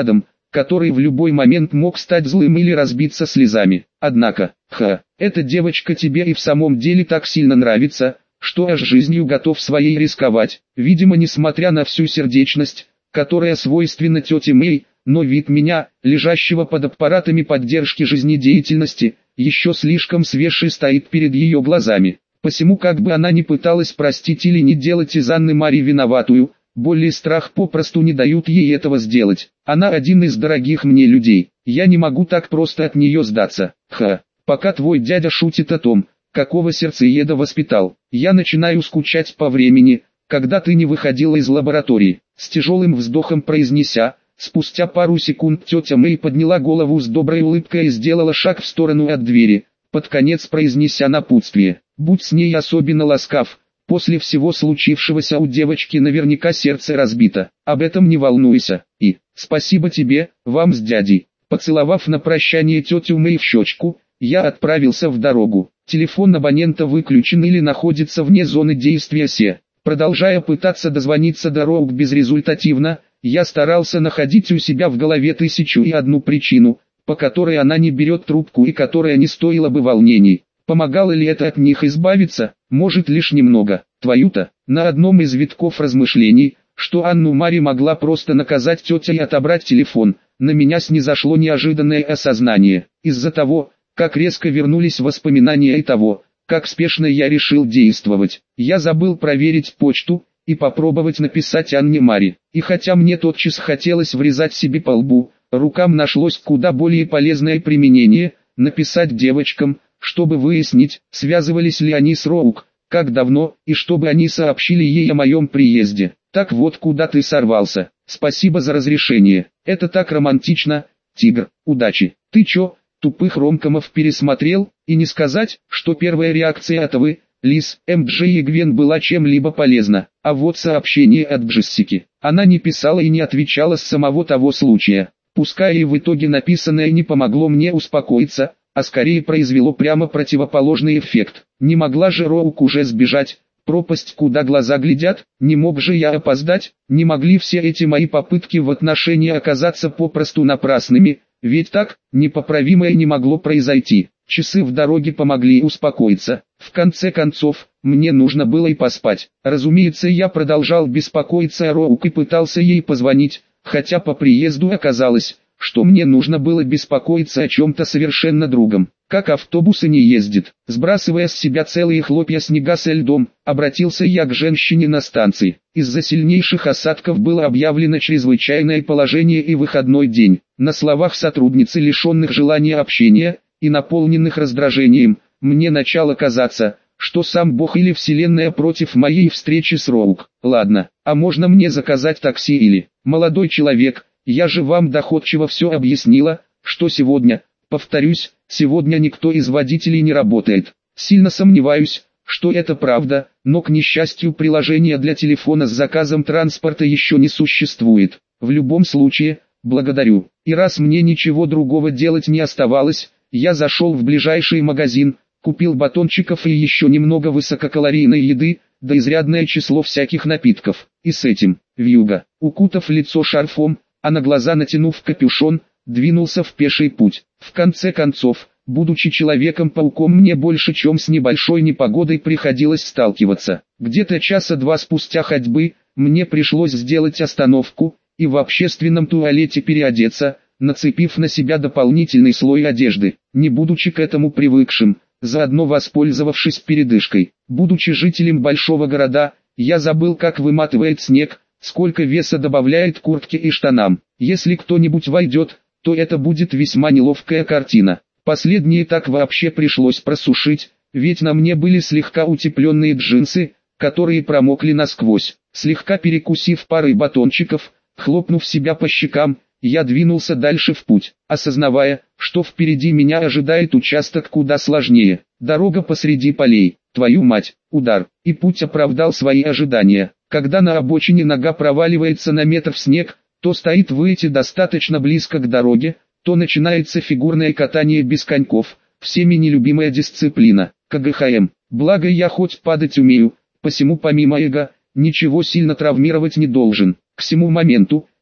который в любой момент мог стать злым или разбиться слезами. Однако, ха, эта девочка тебе и в самом деле так сильно нравится, что аж жизнью готов своей рисковать. Видимо, несмотря на всю сердечность, которая свойственна тете Мэй, но вид меня, лежащего под аппаратами поддержки жизнедеятельности, еще слишком свеж и стоит перед ее глазами. Посему как бы она ни пыталась простить или не делать из Анны Мари виноватую, боль и страх попросту не дают ей этого сделать. Она один из дорогих мне людей, я не могу так просто от нее сдаться. Ха, пока твой дядя шутит о том, какого сердцееда воспитал, я начинаю скучать по времени, когда ты не выходила из лаборатории. С тяжелым вздохом произнеся, спустя пару секунд тетя Мэй подняла голову с доброй улыбкой и сделала шаг в сторону от двери, под конец произнеся напутствие. Будь с ней особенно ласкав, после всего случившегося у девочки наверняка сердце разбито, об этом не волнуйся, и, спасибо тебе, вам с дядей. Поцеловав на прощание тетю Мэй в щечку, я отправился в дорогу. Телефон абонента выключен или находится вне зоны действия СЕ. Продолжая пытаться дозвониться до Роук безрезультативно, я старался находить у себя в голове тысячу и одну причину, по которой она не берет трубку и которая не стоила бы волнений. Помогало ли это от них избавиться? Может, лишь немного. Твою-то. На одном из витков размышлений, что Анну Мари могла просто наказать тетя и отобрать телефон, на меня снизошло неожиданное осознание. Из-за того, как резко вернулись воспоминания и того, как спешно я решил действовать, я забыл проверить почту и попробовать написать Анне Мари. И хотя мне тотчас хотелось врезать себе по лбу, рукам нашлось куда более полезное применение – написать девочкам, чтобы выяснить, связывались ли они с Роук, как давно, и чтобы они сообщили ей о моем приезде. Так вот куда ты сорвался. Спасибо за разрешение. Это так романтично. Тигр, удачи. Ты чё, тупых ромкомов пересмотрел? И не сказать, что первая реакция от вы, Лиз, эм джей и Гвен была чем-либо полезна. А вот сообщение от Джессики. Она не писала и не отвечала с самого того случая. Пускай и в итоге написанное не помогло мне успокоиться, а скорее произвело прямо противоположный эффект. Не могла же Роук уже сбежать, пропасть куда глаза глядят, не мог же я опоздать, не могли все эти мои попытки в отношении оказаться попросту напрасными, ведь так, непоправимое не могло произойти. Часы в дороге помогли успокоиться. В конце концов, мне нужно было и поспать. Разумеется, я продолжал беспокоиться о Роук и пытался ей позвонить, хотя по приезду оказалось, что мне нужно было беспокоиться о чем-то совершенно другом. Как автобусы не ездит, сбрасывая с себя целые хлопья снега со льдом, обратился я к женщине на станции. Из-за сильнейших осадков было объявлено чрезвычайное положение и выходной день. На словах сотрудницы, лишенных желания общения и наполненных раздражением, мне начало казаться, что сам Бог или Вселенная против моей встречи с Роук. Ладно, а можно мне заказать такси или... Молодой человек, я же вам доходчиво все объяснила, что сегодня, повторюсь, сегодня никто из водителей не работает. Сильно сомневаюсь, что это правда, но к несчастью приложения для телефона с заказом транспорта еще не существует. В любом случае, благодарю. И раз мне ничего другого делать не оставалось, я зашел в ближайший магазин, купил батончиков и еще немного высококалорийной еды, да изрядное число всяких напитков. И с этим, вьюга, укутав лицо шарфом, а на глаза натянув капюшон, двинулся в пеший путь. В конце концов, будучи Человеком-пауком, мне больше чем с небольшой непогодой приходилось сталкиваться. Где-то часа два спустя ходьбы, мне пришлось сделать остановку, и в общественном туалете переодеться, нацепив на себя дополнительный слой одежды, не будучи к этому привыкшим, заодно воспользовавшись передышкой. Будучи жителем большого города, я забыл, как выматывает снег, сколько веса добавляет куртке и штанам. Если кто-нибудь войдет, то это будет весьма неловкая картина. Последние так вообще пришлось просушить, ведь на мне были слегка утепленные джинсы, которые промокли насквозь. Слегка перекусив парой батончиков, хлопнув себя по щекам, я двинулся дальше в путь, осознавая, что впереди меня ожидает участок куда сложнее. Дорога посреди полей, твою мать, удар, и путь оправдал свои ожидания. Когда на обочине нога проваливается на метр в снег, то стоит выйти достаточно близко к дороге, то начинается фигурное катание без коньков, всеми нелюбимая дисциплина, ка гэ ха эм. Благо я хоть падать умею, посему помимо эго, ничего сильно травмировать не должен. К сему моменту,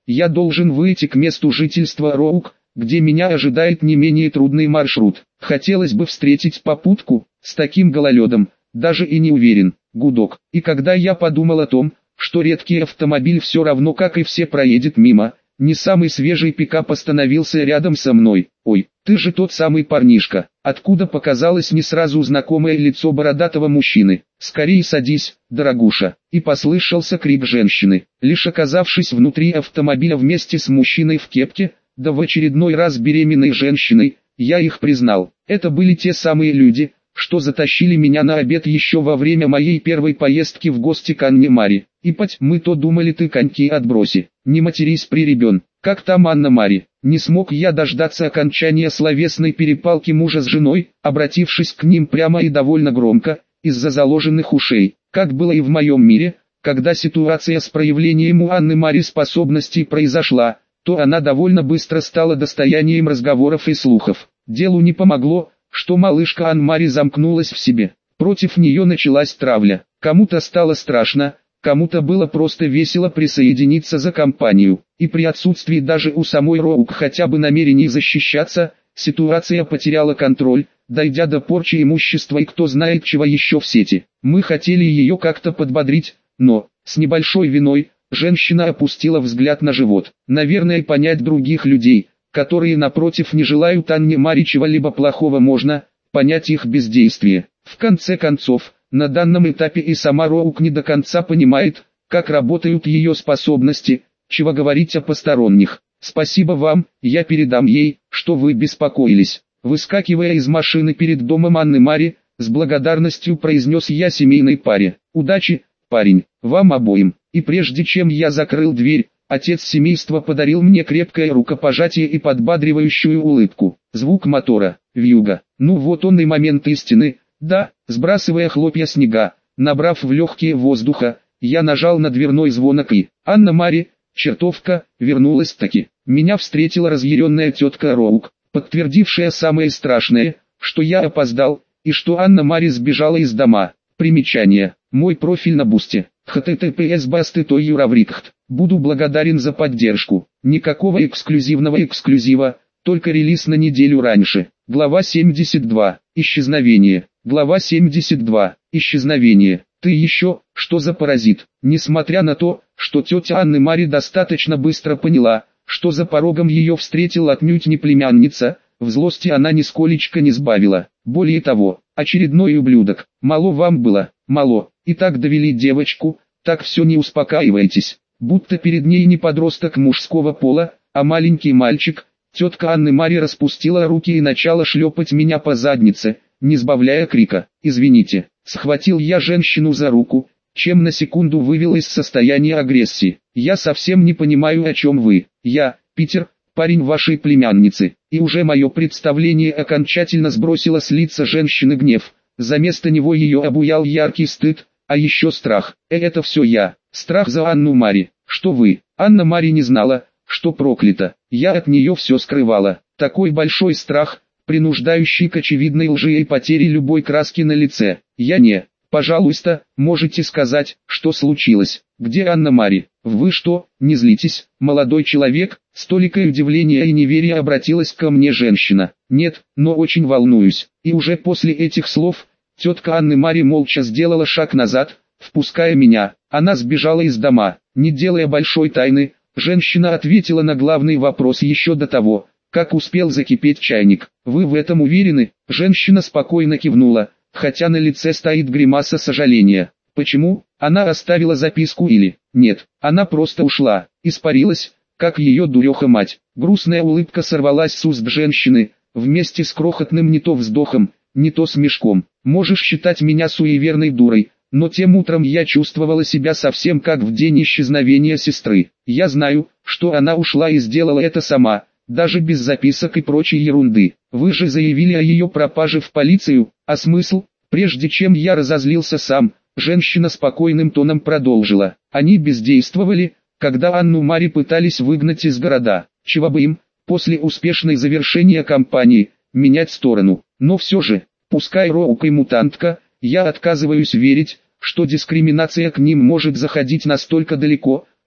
Я должен выйти к месту жительства Роук, где меня ожидает не менее трудный маршрут. Хотелось бы встретить попутку, с таким гололедом, даже и не уверен. Гудок. И когда я подумал о том, что редкий автомобиль все равно как и все проедет мимо, не самый свежий пикап остановился рядом со мной. «Ой, ты же тот самый парнишка», откуда показалось не сразу знакомое лицо бородатого мужчины. «Скорее садись, дорогуша», и послышался крик женщины. Лишь оказавшись внутри автомобиля вместе с мужчиной в кепке, да в очередной раз беременной женщиной, я их признал. Это были те самые люди, что затащили меня на обед еще во время моей первой поездки в гости к Анне Мари. «Ипать, мы то думали, ты коньки отброси, не матерись приребен, как там Анна Мари». Не смог я дождаться окончания словесной перепалки мужа с женой, обратившись к ним прямо и довольно громко, из-за заложенных ушей, как было и в моем мире, когда ситуация с проявлением у Анны Мари способностей произошла, то она довольно быстро стала достоянием разговоров и слухов. Делу не помогло, что малышка Анн-Мари замкнулась в себе. Против нее началась травля. Кому-то стало страшно, кому-то было просто весело присоединиться за компанию. И при отсутствии даже у самой Роук хотя бы намерений защищаться, ситуация потеряла контроль, дойдя до порчи имущества и кто знает чего еще в сети. Мы хотели ее как-то подбодрить, но, с небольшой виной, женщина опустила взгляд на живот. Наверное, понять других людей, которые напротив не желают Анне Мари чего-либо плохого, можно понять их бездействие. В конце концов, на данном этапе и сама Роук не до конца понимает, как работают ее способности, чего говорить о посторонних. «Спасибо вам, я передам ей, что вы беспокоились». Выскакивая из машины перед домом Анны Мари, с благодарностью произнес я семейной паре: «Удачи, парень, вам обоим». И прежде чем я закрыл дверь, отец семейства подарил мне крепкое рукопожатие и подбадривающую улыбку. Звук мотора, вьюга. Ну вот он и момент истины. Да, сбрасывая хлопья снега, набрав в легкие воздуха, я нажал на дверной звонок и Анна Мари, чертовка, вернулась-таки. Меня встретила разъяренная тетка Роук, подтвердившая самое страшное, что я опоздал, и что Анна Мари сбежала из дома. Примечание. Мой профиль на Бусте. https басты той юраврикхт. Буду благодарен за поддержку. Никакого эксклюзивного эксклюзива, только релиз на неделю раньше. Глава семьдесят два. Исчезновение. Глава семьдесят два. Исчезновение. Ты еще, что за паразит? Несмотря на то, что тетя Анны Мари достаточно быстро поняла, что за порогом ее встретил отнюдь не племянница, в злости она нисколечко не сбавила. Более того, очередной ублюдок. Мало вам было, мало, и так довели девочку, так все не успокаивайтесь. Будто перед ней не подросток мужского пола, а маленький мальчик, тетка Анны Мари распустила руки и начала шлепать меня по заднице, не сбавляя крика. «Извините», схватил я женщину за руку, чем на секунду вывел из состояния агрессии. «Я совсем не понимаю, о чем вы. Я, Питер, парень вашей племянницы». И уже мое представление окончательно сбросило с лица женщины гнев. За место него ее обуял яркий стыд, а еще страх. Э, это все я. Страх за Анну Мари. Что вы? Анна Мари не знала, что проклята. Я от нее все скрывала. Такой большой страх, принуждающий к очевидной лжи и потере любой краски на лице. Я не. Пожалуйста, можете сказать, что случилось? Где Анна Мари? Вы что, не злитесь, молодой человек? С толикой удивления и неверия обратилась ко мне женщина. Нет, но очень волнуюсь. И уже после этих слов, тетка Анны Мари молча сделала шаг назад, впуская меня. Она сбежала из дома. Не делая большой тайны, женщина ответила на главный вопрос еще до того, как успел закипеть чайник. Вы в этом уверены? Женщина спокойно кивнула, хотя на лице стоит гримаса сожаления. Почему? Она оставила записку или... Нет, она просто ушла, испарилась, как ее дуреха мать. Грустная улыбка сорвалась с уст женщины, вместе с крохотным не то вздохом, не то смешком. Можешь считать меня суеверной дурой, но тем утром я чувствовала себя совсем как в день исчезновения сестры. Я знаю, что она ушла и сделала это сама, даже без записок и прочей ерунды. Вы же заявили о ее пропаже в полицию, а смысл? Прежде чем я разозлился сам, женщина спокойным тоном продолжила. Они бездействовали, когда Анну Мари пытались выгнать из города. Чего бы им, после успешной завершения кампании, менять сторону. Но все же, пускай Роук и мутантка, я отказываюсь верить, что дискриминация к ним может заходить настолько далеко,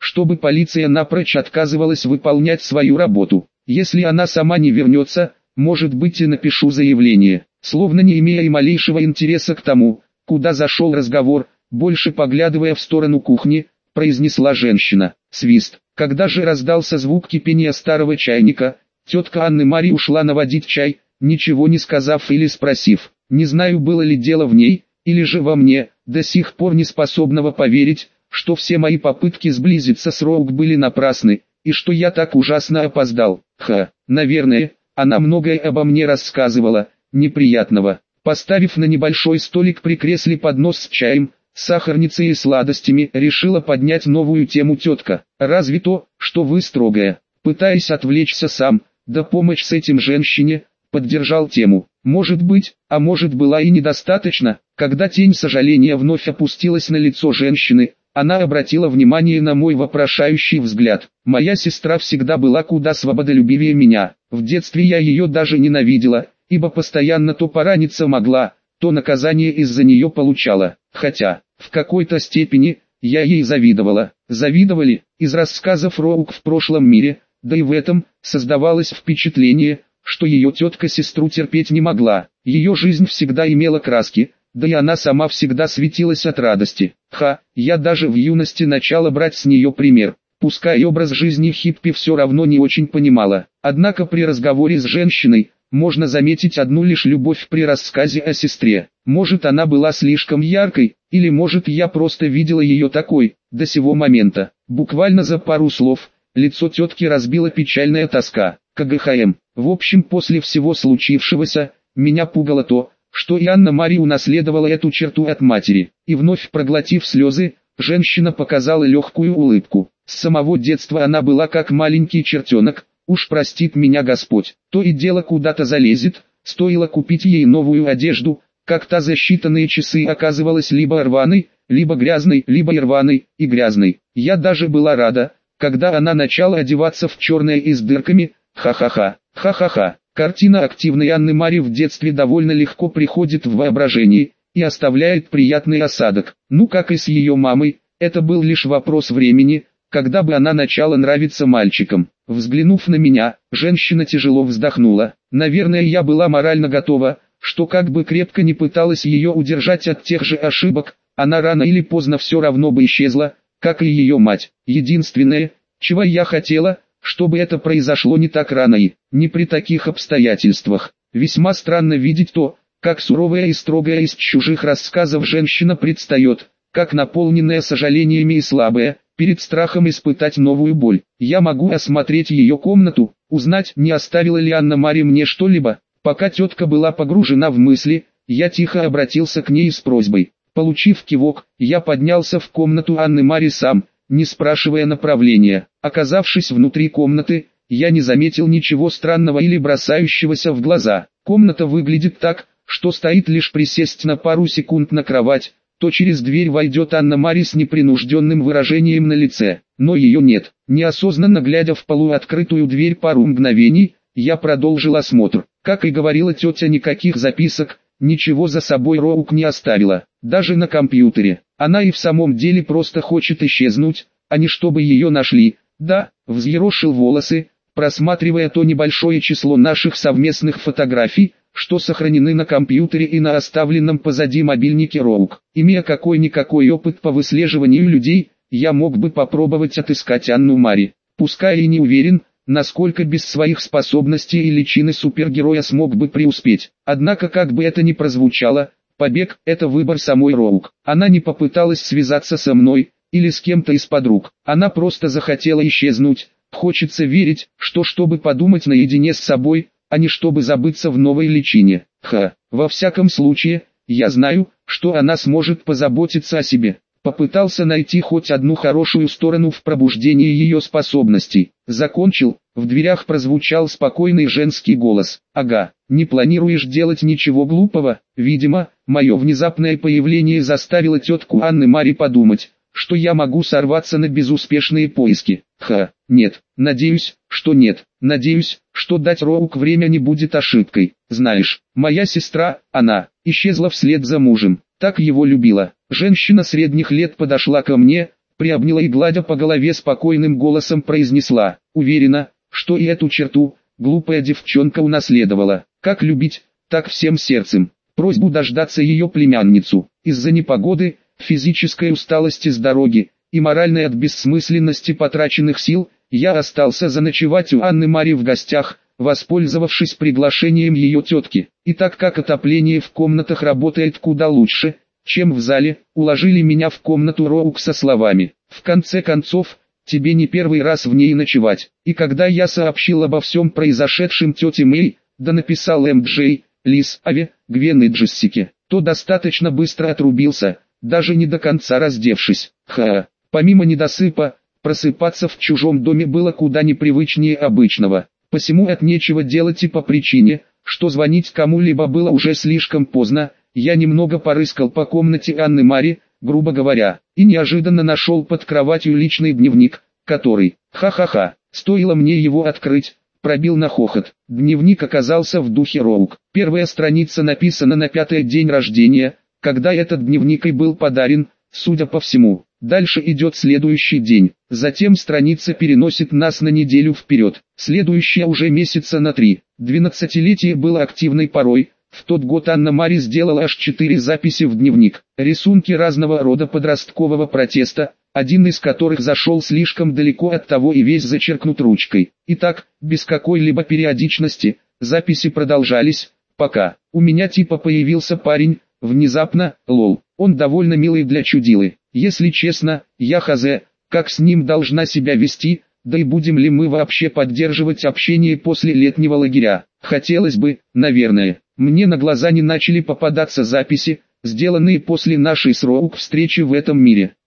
чтобы полиция напрочь отказывалась выполнять свою работу. Если она сама не вернется, может быть, и напишу заявление. Словно не имея и малейшего интереса к тому, куда зашел разговор, больше поглядывая в сторону кухни, произнесла женщина. Свист. Когда же раздался звук кипения старого чайника, тетка Анны-Мари ушла наводить чай, ничего не сказав или спросив. Не знаю, было ли дело в ней, или же во мне, до сих пор не способного поверить, что все мои попытки сблизиться с Роук были напрасны, и что я так ужасно опоздал. Ха, наверное, она многое обо мне рассказывала, неприятного. Поставив на небольшой столик при кресле поднос с чаем, сахарницей и сладостями, решила поднять новую тему тетка. Разве то, что вы строгая, пытаясь отвлечься сам, да помочь с этим женщине, поддержал тему. Может быть, а может была и недостаточно. Когда тень сожаления вновь опустилась на лицо женщины, она обратила внимание на мой вопрошающий взгляд. Моя сестра всегда была куда свободолюбивее меня. В детстве я ее даже ненавидела, ибо постоянно то пораниться могла, то наказание из-за нее получала. Хотя, в какой-то степени, я ей завидовала. Завидовали, из рассказов Роук в прошлом мире, да и в этом, создавалось впечатление, что ее тетка сестру терпеть не могла. Ее жизнь всегда имела краски, да и она сама всегда светилась от радости. Ха, я даже в юности начала брать с нее пример. Пускай образ жизни хиппи все равно не очень понимала. Однако при разговоре с женщиной, можно заметить одну лишь любовь при рассказе о сестре. Может, она была слишком яркой, или может, я просто видела ее такой, до сего момента. Буквально за пару слов, лицо тетки разбила печальная тоска. КГХМ. В общем, после всего случившегося, меня пугало то, что и Анна-Мари унаследовала эту черту от матери. И вновь проглотив слезы, женщина показала легкую улыбку. С самого детства она была как маленький чертенок, уж простит меня Господь. То и дело куда-то залезет, стоило купить ей новую одежду, как та за считанные часы оказывалась либо рваной, либо грязной, либо и рваной, и грязной. Я даже была рада, когда она начала одеваться в черное и с дырками. Ха-ха-ха, ха-ха-ха. Картина активной Анны-Мари в детстве довольно легко приходит в воображение и оставляет приятный осадок. Ну как и с ее мамой, это был лишь вопрос времени, когда бы она начала нравиться мальчикам. Взглянув на меня, женщина тяжело вздохнула. Наверное, я была морально готова, что как бы крепко не пыталась ее удержать от тех же ошибок, она рано или поздно все равно бы исчезла, как и ее мать. Единственное, чего я хотела, чтобы это произошло не так рано и не при таких обстоятельствах. Весьма странно видеть то, как суровая и строгая из чужих рассказов женщина предстает, как наполненная сожалениями и слабая, перед страхом испытать новую боль. Я могу осмотреть ее комнату, узнать, не оставила ли Анна-Мари мне что-либо. Пока тетка была погружена в мысли, я тихо обратился к ней с просьбой. Получив кивок, я поднялся в комнату Анны-Мари сам, не спрашивая направления. Оказавшись внутри комнаты, я не заметил ничего странного или бросающегося в глаза. Комната выглядит так, что стоит лишь присесть на пару секунд на кровать, то через дверь войдет Анна-Мари с непринужденным выражением на лице. Но ее нет. Неосознанно глядя в полуоткрытую дверь пару мгновений, я продолжил осмотр. Как и говорила тетя, никаких записок, ничего за собой Роук не оставила, даже на компьютере. Она и в самом деле просто хочет исчезнуть, а не чтобы ее нашли. Да, взъерошил волосы, просматривая то небольшое число наших совместных фотографий, что сохранены на компьютере и на оставленном позади мобильнике Роук. Имея какой-никакой опыт по выслеживанию людей, я мог бы попробовать отыскать Анну-Мари. Пускай и не уверен, насколько без своих способностей и личины супергероя смог бы преуспеть. Однако, как бы это ни прозвучало, побег – это выбор самой Роук. Она не попыталась связаться со мной, или с кем-то из подруг. Она просто захотела исчезнуть. Хочется верить, что чтобы подумать наедине с собой, а не чтобы забыться в новой личине. Ха, во всяком случае, я знаю, что она сможет позаботиться о себе. Попытался найти хоть одну хорошую сторону в пробуждении ее способностей. Закончил, в дверях прозвучал спокойный женский голос. Ага, не планируешь делать ничего глупого? Видимо, мое внезапное появление заставило тетку Анны-Мари подумать, что я могу сорваться на безуспешные поиски. Ха, нет, надеюсь, что нет. Надеюсь, что дать Роук время не будет ошибкой. Знаешь, моя сестра, она, исчезла вслед за мужем. Так его любила. Женщина средних лет подошла ко мне, приобняла и гладя по голове спокойным голосом произнесла: «Уверена, что и эту черту глупая девчонка унаследовала. Как любить, так всем сердцем». Просьбу дождаться ее племянницу. Из-за непогоды, физической усталости с дороги и моральной от бессмысленности потраченных сил, я остался заночевать у Анны Мари в гостях, воспользовавшись приглашением ее тетки. И так как отопление в комнатах работает куда лучше, чем в зале, уложили меня в комнату Роук со словами: «В конце концов, тебе не первый раз в ней ночевать». И когда я сообщил обо всем произошедшем тете Мэй, да написал эм джей, Лиз, Аве, Гвен и Джессике, то достаточно быстро отрубился, даже не до конца раздевшись. Ха, помимо недосыпа, просыпаться в чужом доме было куда непривычнее обычного. Посему от нечего делать и по причине, что звонить кому-либо было уже слишком поздно, я немного порыскал по комнате Анны Мари, грубо говоря, и неожиданно нашел под кроватью личный дневник, который, ха-ха-ха, стоило мне его открыть, пробил на хохот. Дневник оказался в духе Роук. Первая страница написана на пятый день рождения, когда этот дневник и был подарен, судя по всему. Дальше идет следующий день, затем страница переносит нас на неделю вперед, следующая уже месяца на три. Двенадцатилетие было активной порой. В тот год Анна Мари сделала аж четыре записи в дневник, рисунки разного рода подросткового протеста, один из которых зашел слишком далеко, от того и весь зачеркнут ручкой. И так, без какой-либо периодичности, записи продолжались, пока у меня типа появился парень, внезапно, лол, он довольно милый для чудилы. Если честно, я хз, как с ним должна себя вести, да и будем ли мы вообще поддерживать общение после летнего лагеря. Хотелось бы, наверное. Мне на глаза не начали попадаться записи, сделанные после нашей с Роук встречи в этом мире.